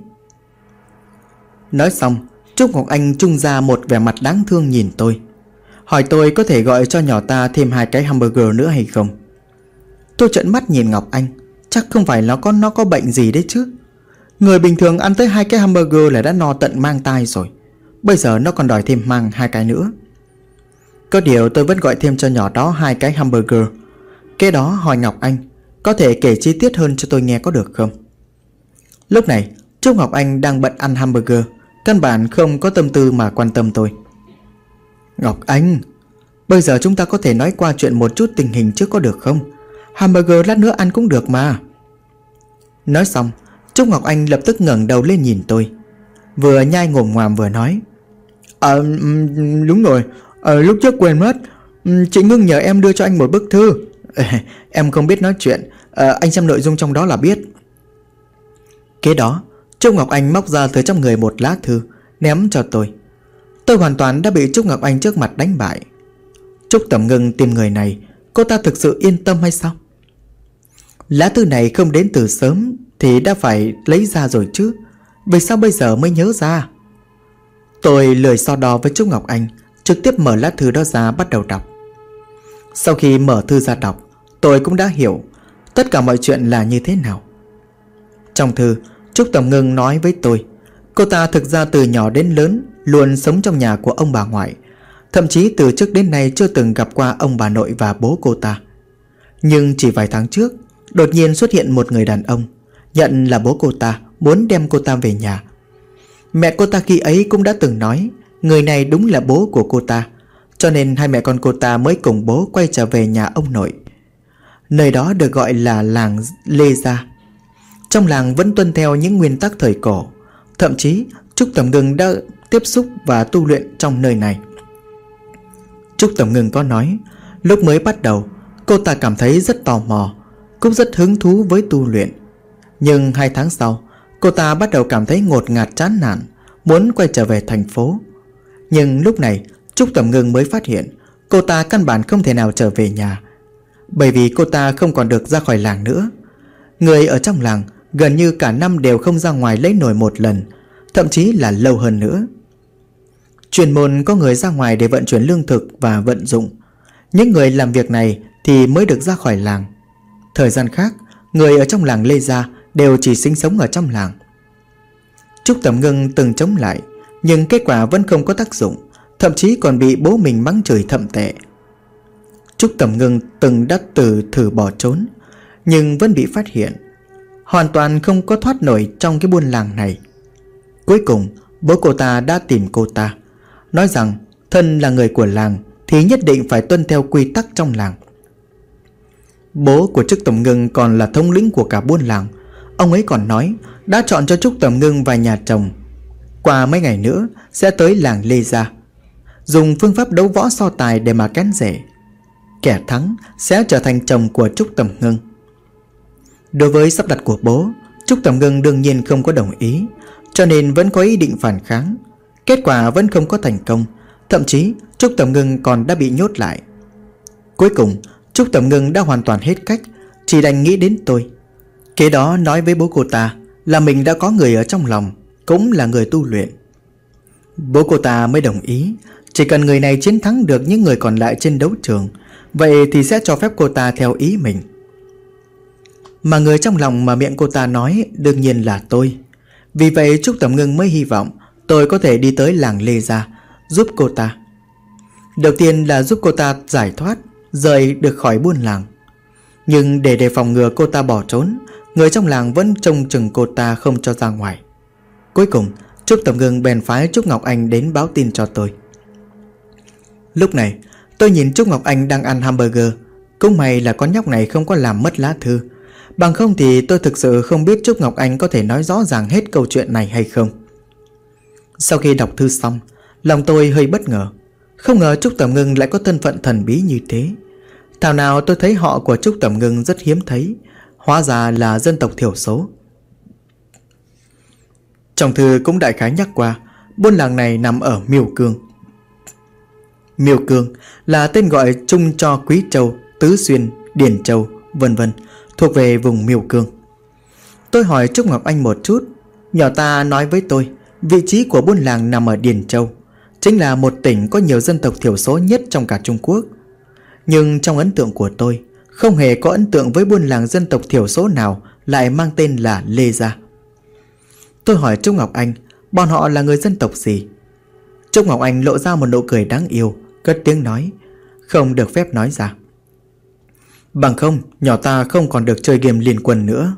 Nói xong, Trúc Ngọc Anh trung ra một vẻ mặt đáng thương nhìn tôi, hỏi tôi có thể gọi cho nhỏ ta thêm 2 cái hamburger nữa hay không. Tôi trợn mắt nhìn Ngọc Anh, chắc không phải nó có bệnh gì đấy chứ. Người bình thường ăn tới 2 cái hamburger là đã no tận mang tai rồi, bây giờ nó còn đòi thêm mang 2 cái nữa. Có điều tôi vẫn gọi thêm cho nhỏ đó 2 cái hamburger. Kế đó hỏi Ngọc Anh có thể kể chi tiết hơn cho tôi nghe có được không. Lúc này Trúc Ngọc Anh đang bận ăn hamburger, căn bản không có tâm tư mà quan tâm tôi. Ngọc Anh, bây giờ chúng ta có thể nói qua chuyện một chút tình hình trước có được không? Hamburger lát nữa ăn cũng được mà. Nói xong, Trúc Ngọc Anh lập tức ngẩng đầu lên nhìn tôi, vừa nhai ngồm ngoàm vừa nói: đúng rồi, lúc trước quên mất, chị Ngưng nhờ em đưa cho anh một bức thư. Em không biết nói chuyện, anh xem nội dung trong đó là biết. Kế đó Trúc Ngọc Anh móc ra từ trong người một lá thư, ném cho tôi. Tôi hoàn toàn đã bị Trúc Ngọc Anh trước mặt đánh bại. Trúc Tầm Ngưng tìm người này, cô ta thực sự yên tâm hay sao? Lá thư này không đến từ sớm thì đã phải lấy ra rồi chứ, vì sao bây giờ mới nhớ ra? Tôi lười so đo với Trúc Ngọc Anh, trực tiếp mở lá thư đó ra bắt đầu đọc. Sau khi mở thư ra đọc, tôi cũng đã hiểu tất cả mọi chuyện là như thế nào. Trong thư, Trúc Tầm Ngưng nói với tôi, cô ta thực ra từ nhỏ đến lớn luôn sống trong nhà của ông bà ngoại, thậm chí từ trước đến nay chưa từng gặp qua ông bà nội và bố cô ta. Nhưng chỉ vài tháng trước, đột nhiên xuất hiện một người đàn ông, nhận là bố cô ta, muốn đem cô ta về nhà. Mẹ cô ta khi ấy cũng đã từng nói người này đúng là bố của cô ta, cho nên hai mẹ con cô ta mới cùng bố quay trở về nhà ông nội. Nơi đó được gọi là làng Lê Gia. Trong làng vẫn tuân theo những nguyên tắc thời cổ, thậm chí Trúc Tầm Ngưng đã tiếp xúc và tu luyện trong nơi này. Trúc Tầm Ngưng có nói, lúc mới bắt đầu cô ta cảm thấy rất tò mò, cũng rất hứng thú với tu luyện. Nhưng 2 tháng sau, cô ta bắt đầu cảm thấy ngột ngạt chán nản, muốn quay trở về thành phố. Nhưng lúc này Trúc Tầm Ngưng mới phát hiện cô ta căn bản không thể nào trở về nhà, bởi vì cô ta không còn được ra khỏi làng nữa. Người ở trong làng gần như cả năm đều không ra ngoài lấy nổi một lần, thậm chí là lâu hơn nữa. Chuyên môn có người ra ngoài để vận chuyển lương thực và vận dụng. Những người làm việc này thì mới được ra khỏi làng. Thời gian khác, người ở trong làng Lê Gia đều chỉ sinh sống ở trong làng. Trúc Tầm Ngưng từng chống lại, nhưng kết quả vẫn không có tác dụng, thậm chí còn bị bố mình mắng chửi thậm tệ. Trúc Tầm Ngưng từng đã thử bỏ trốn, nhưng vẫn bị phát hiện, hoàn toàn không có thoát nổi trong cái buôn làng này. Cuối cùng bố cô ta đã tìm cô ta, nói rằng thân là người của làng thì nhất định phải tuân theo quy tắc trong làng. Bố của Trúc Tầm Ngưng còn là thống lĩnh của cả buôn làng. Ông ấy còn nói đã chọn cho Trúc Tầm Ngưng và nhà chồng, qua mấy ngày nữa sẽ tới làng Lê Gia, dùng phương pháp đấu võ so tài để mà kén rể. Kẻ thắng sẽ trở thành chồng của Trúc Tầm Ngưng. Đối với sắp đặt của bố, Trúc Tầm Ngưng đương nhiên không có đồng ý, cho nên vẫn có ý định phản kháng. Kết quả vẫn không có thành công, thậm chí Trúc Tầm Ngưng còn đã bị nhốt lại. Cuối cùng Trúc Tầm Ngưng đã hoàn toàn hết cách, chỉ đành nghĩ đến tôi. Kế đó nói với bố cô ta là mình đã có người ở trong lòng, cũng là người tu luyện. Bố cô ta mới đồng ý, chỉ cần người này chiến thắng được những người còn lại trên đấu trường, vậy thì sẽ cho phép cô ta theo ý mình. Mà người trong lòng mà miệng cô ta nói đương nhiên là tôi. Vì vậy Trúc Tầm Ngưng mới hy vọng tôi có thể đi tới làng Lê Gia, giúp cô ta. Đầu tiên là giúp cô ta giải thoát, rời được khỏi buôn làng. Nhưng để đề phòng ngừa cô ta bỏ trốn, người trong làng vẫn trông chừng cô ta không cho ra ngoài. Cuối cùng Trúc Tầm Ngưng bèn phái Trúc Ngọc Anh đến báo tin cho tôi. Lúc này tôi nhìn Trúc Ngọc Anh đang ăn hamburger. Cũng may là con nhóc này không có làm mất lá thư, bằng không thì tôi thực sự không biết Trúc Ngọc Anh có thể nói rõ ràng hết câu chuyện này hay không. Sau khi đọc thư xong, lòng tôi hơi bất ngờ. Không ngờ Trúc Tầm Ngưng lại có thân phận thần bí như thế. Thảo nào tôi thấy họ của Trúc Tầm Ngưng rất hiếm thấy, hóa ra là dân tộc thiểu số. Trong thư cũng đại khái nhắc qua, buôn làng này nằm ở Miêu Cương. Miêu Cương là tên gọi chung cho Quý Châu, Tứ Xuyên, Điền Châu, vân vân, thuộc về vùng Miêu Cương. Tôi hỏi Trúc Ngọc Anh một chút, nhỏ ta nói với tôi vị trí của buôn làng nằm ở Điền Châu, chính là một tỉnh có nhiều dân tộc thiểu số nhất trong cả Trung Quốc. Nhưng trong ấn tượng của tôi, không hề có ấn tượng với buôn làng dân tộc thiểu số nào lại mang tên là Lê Gia. Tôi hỏi Trúc Ngọc Anh, bọn họ là người dân tộc gì? Trúc Ngọc Anh lộ ra một nụ cười đáng yêu, cất tiếng nói, không được phép nói ra. Bằng không, nhỏ ta không còn được chơi game Liên Quân nữa.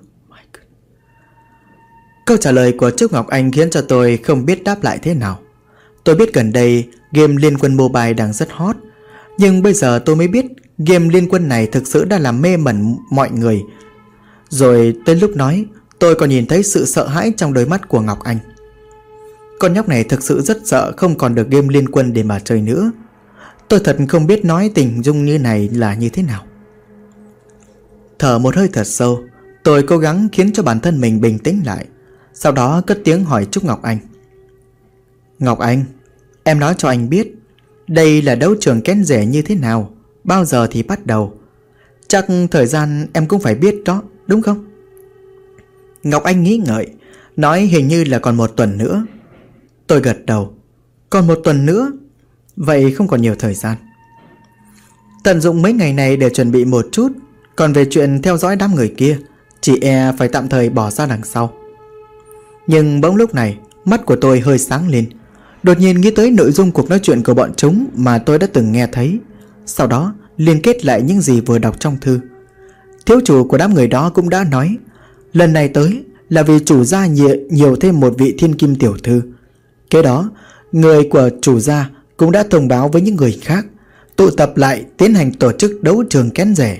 Câu trả lời của Trúc Ngọc Anh khiến cho tôi không biết đáp lại thế nào. Tôi biết gần đây game Liên Quân Mobile đang rất hot, nhưng bây giờ tôi mới biết game Liên Quân này thực sự đã làm mê mẩn mọi người. Rồi tới lúc nói, tôi còn nhìn thấy sự sợ hãi trong đôi mắt của Ngọc Anh. Con nhóc này thực sự rất sợ không còn được game Liên Quân để mà chơi nữa. Tôi thật không biết nói tình dung như này là như thế nào. Thở một hơi thật sâu, tôi cố gắng khiến cho bản thân mình bình tĩnh lại. Sau đó cất tiếng hỏi Trúc Ngọc Anh. Ngọc Anh, em nói cho anh biết, đây là đấu trường kén rể như thế nào, bao giờ thì bắt đầu. Chắc thời gian em cũng phải biết đó, đúng không? Ngọc Anh nghĩ ngợi, nói hình như là còn 1 tuần nữa. Tôi gật đầu. Còn 1 tuần nữa? Vậy không còn nhiều thời gian. Tận dụng mấy ngày này để chuẩn bị một chút. Còn về chuyện theo dõi đám người kia, chị e phải tạm thời bỏ ra đằng sau. Nhưng bỗng lúc này, mắt của tôi hơi sáng lên. Đột nhiên nghĩ tới nội dung cuộc nói chuyện của bọn chúng mà tôi đã từng nghe thấy. Sau đó liên kết lại những gì vừa đọc trong thư. Thiếu chủ của đám người đó cũng đã nói, lần này tới là vì chủ gia nhiều thêm một vị thiên kim tiểu thư. Kế đó, người của chủ gia cũng đã thông báo với những người khác, tụ tập lại tiến hành tổ chức đấu trường kén rể.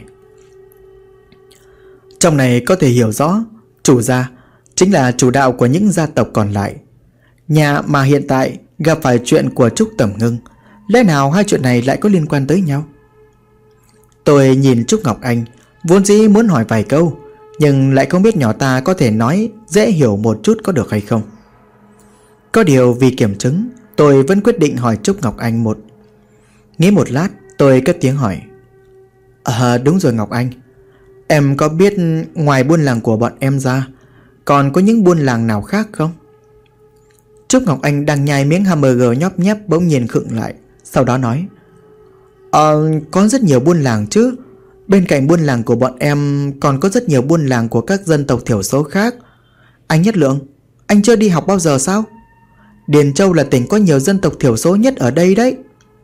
Trong này có thể hiểu rõ, chủ gia chính là chủ đạo của những gia tộc còn lại. Nhà mà hiện tại gặp phải chuyện của Trúc Tầm Ngưng, lẽ nào hai chuyện này lại có liên quan tới nhau? Tôi nhìn Trúc Ngọc Anh, vốn dĩ muốn hỏi vài câu, nhưng lại không biết nhỏ ta có thể nói dễ hiểu một chút có được hay không. Có điều vì kiểm chứng, tôi vẫn quyết định hỏi Trúc Ngọc Anh một. Nghĩ một lát, tôi cất tiếng hỏi. Đúng rồi Ngọc Anh, em có biết ngoài buôn làng của bọn em ra, còn có những buôn làng nào khác không? Trúc Ngọc Anh đang nhai miếng hamburger nhóp nhép bỗng nhiên khựng lại. Sau đó nói, có rất nhiều buôn làng chứ. Bên cạnh buôn làng của bọn em còn có rất nhiều buôn làng của các dân tộc thiểu số khác. Anh Nhất Lượng, anh chưa đi học bao giờ sao? Điền Châu là tỉnh có nhiều dân tộc thiểu số nhất ở đây đấy.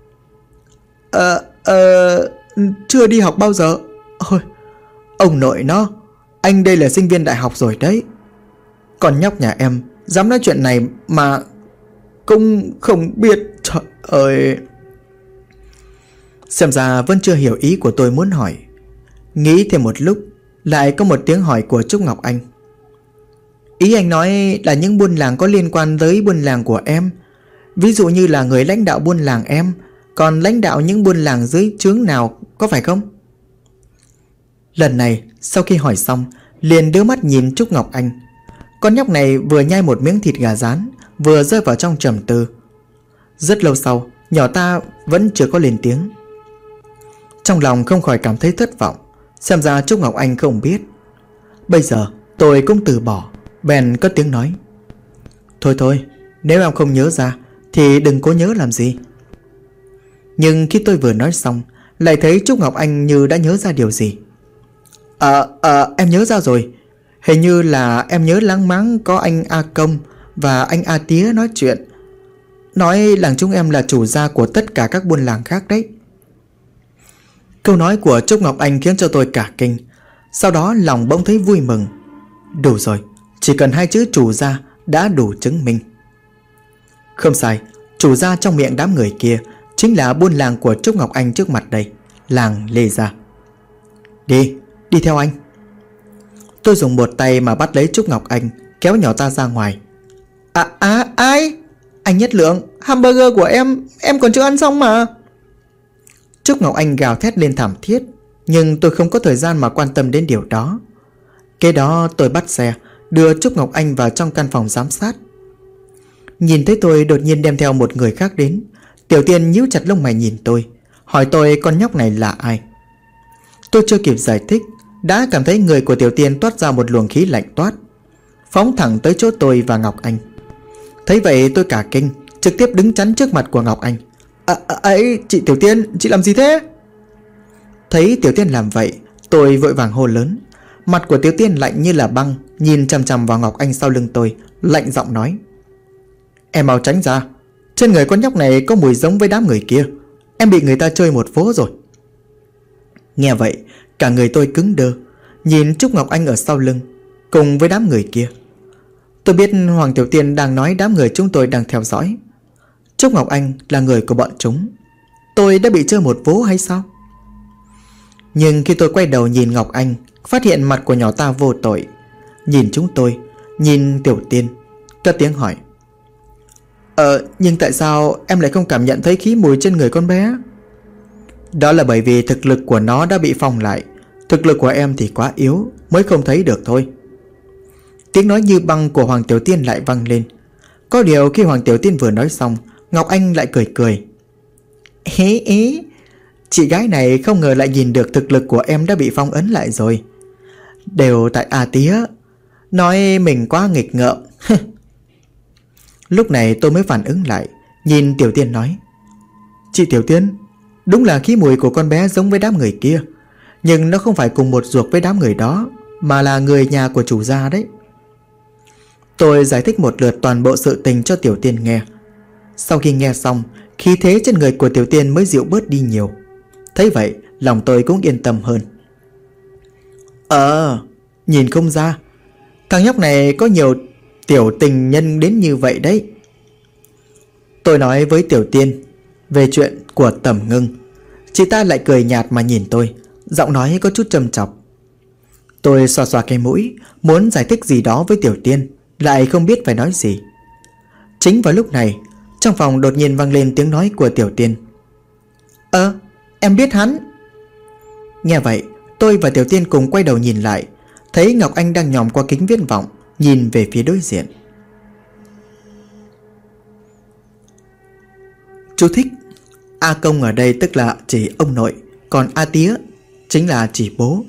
Chưa đi học bao giờ. Ôi, ông nội nó, anh đây là sinh viên đại học rồi đấy. Còn nhóc nhà em dám nói chuyện này mà cũng không biết. Trời ơi. Xem ra vẫn chưa hiểu ý của tôi muốn hỏi. Nghĩ thêm một lúc, lại có một tiếng hỏi của Trúc Ngọc Anh. Ý anh nói là những buôn làng có liên quan tới buôn làng của em. Ví dụ như là người lãnh đạo buôn làng em, còn lãnh đạo những buôn làng dưới trướng nào, có phải không? Lần này sau khi hỏi xong, liền đưa mắt nhìn Trúc Ngọc Anh. Con nhóc này vừa nhai một miếng thịt gà rán, vừa rơi vào trong trầm tư. Rất lâu sau, nhỏ ta vẫn chưa có lên tiếng. Trong lòng không khỏi cảm thấy thất vọng. Xem ra Trúc Ngọc Anh không biết. Bây giờ tôi cũng từ bỏ, bèn cất tiếng nói. Thôi, nếu em không nhớ ra thì đừng cố nhớ làm gì. Nhưng khi tôi vừa nói xong, lại thấy Trúc Ngọc Anh như đã nhớ ra điều gì. Em nhớ ra rồi. Hình như là em nhớ láng máng có anh A Công và anh A Tía nói chuyện, nói làng chúng em là chủ gia của tất cả các buôn làng khác đấy. Câu nói của Trúc Ngọc Anh khiến cho tôi cả kinh. Sau đó lòng bỗng thấy vui mừng. Đủ rồi, chỉ cần 2 chữ chủ gia đã đủ chứng minh. Không sai, chủ gia trong miệng đám người kia chính là buôn làng của Trúc Ngọc Anh trước mặt đây, làng Lê Gia. Đi theo anh. Tôi dùng một tay mà bắt lấy Trúc Ngọc Anh, kéo nhỏ ta ra ngoài. Ai? Anh Nhất Lượng, hamburger của em còn chưa ăn xong mà. Trúc Ngọc Anh gào thét lên thảm thiết, nhưng tôi không có thời gian mà quan tâm đến điều đó. Kế đó tôi bắt xe đưa Trúc Ngọc Anh vào trong căn phòng giám sát. Nhìn thấy tôi đột nhiên đem theo một người khác đến, Tiểu Tiên nhíu chặt lông mày nhìn tôi, hỏi tôi con nhóc này là ai. Tôi chưa kịp giải thích, đã cảm thấy người của Tiểu Tiên toát ra một luồng khí lạnh toát, phóng thẳng tới chỗ tôi và Ngọc Anh. Thấy vậy tôi cả kinh, trực tiếp đứng chắn trước mặt của Ngọc Anh. Ấy, chị Tiểu Tiên, chị làm gì thế? Thấy Tiểu Tiên làm vậy, tôi vội vàng hô lớn. Mặt của Tiểu Tiên lạnh như là băng, nhìn chằm chằm vào Ngọc Anh sau lưng tôi, lạnh giọng nói: Em mau tránh ra, trên người con nhóc này có mùi giống với đám người kia, em bị người ta chơi một vố rồi. Nghe vậy, cả người tôi cứng đơ, nhìn Trúc Ngọc Anh ở sau lưng, cùng với đám người kia. Tôi biết Hoàng Tiểu Tiên đang nói đám người chúng tôi đang theo dõi. Trúc Ngọc Anh là người của bọn chúng. Tôi đã bị chơi một vố hay sao? Nhưng khi tôi quay đầu nhìn Ngọc Anh, phát hiện mặt của nhỏ ta vô tội, nhìn chúng tôi, nhìn Tiểu Tiên, cất tiếng hỏi: Nhưng tại sao em lại không cảm nhận thấy khí mùi trên người con bé? Đó là bởi vì thực lực của nó đã bị phong lại, thực lực của em thì quá yếu, mới không thấy được thôi. Tiếng nói như băng của Hoàng Tiểu Tiên lại vang lên. Có điều khi Hoàng Tiểu Tiên vừa nói xong, Ngọc Anh lại cười cười: Chị gái này không ngờ lại nhìn được thực lực của em đã bị phong ấn lại rồi. Đều tại A Tía nói mình quá nghịch ngợm. Lúc này tôi mới phản ứng lại, nhìn Tiểu Tiên nói: Chị Tiểu Tiên, đúng là khí mùi của con bé giống với đám người kia, nhưng nó không phải cùng một ruột với đám người đó, mà là người nhà của chủ gia đấy. Tôi giải thích một lượt toàn bộ sự tình cho Tiểu Tiên nghe. Sau khi nghe xong, khí thế trên người của Tiểu Tiên mới dịu bớt đi nhiều. Thấy vậy, lòng tôi cũng yên tâm hơn. Nhìn không ra, thằng nhóc này có nhiều tiểu tình nhân đến như vậy đấy. Tôi nói với Tiểu Tiên về chuyện của Tầm Ngưng. Chị ta lại cười nhạt mà nhìn tôi, giọng nói có chút trầm chọc. Tôi xoa xoa cái mũi, muốn giải thích gì đó với Tiểu Tiên, lại không biết phải nói gì. Chính vào lúc này, trong phòng đột nhiên vang lên tiếng nói của Tiểu Tiên: Em biết hắn. Nghe vậy, tôi và Tiểu Tiên cùng quay đầu nhìn lại, thấy Ngọc Anh đang nhòm qua kính viễn vọng, nhìn về phía đối diện. Chú thích: A Công ở đây tức là chỉ ông nội, còn A Tía chính là chỉ bố.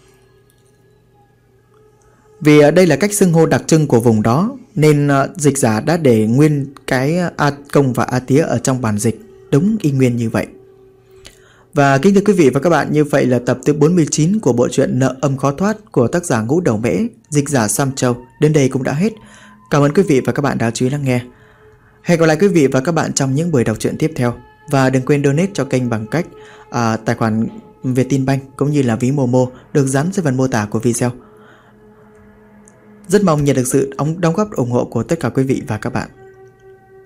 Vì ở đây là cách xưng hô đặc trưng của vùng đó, nên dịch giả đã để nguyên cái A Công và A Tía ở trong bản dịch đúng y nguyên như vậy. Và kính thưa quý vị và các bạn, như vậy là tập thứ 49 của bộ truyện Nợ Âm Khó Thoát của tác giả Ngũ Đầu Mễ, dịch giả Sam Châu đến đây cũng đã hết. Cảm ơn quý vị và các bạn đã chú ý lắng nghe. Hẹn gặp lại quý vị và các bạn trong những buổi đọc truyện tiếp theo. Và đừng quên donate cho kênh bằng cách tài khoản Vietinbank cũng như là ví Momo được dán dưới phần mô tả của video. Rất mong nhận được sự đóng góp ủng hộ của tất cả quý vị và các bạn.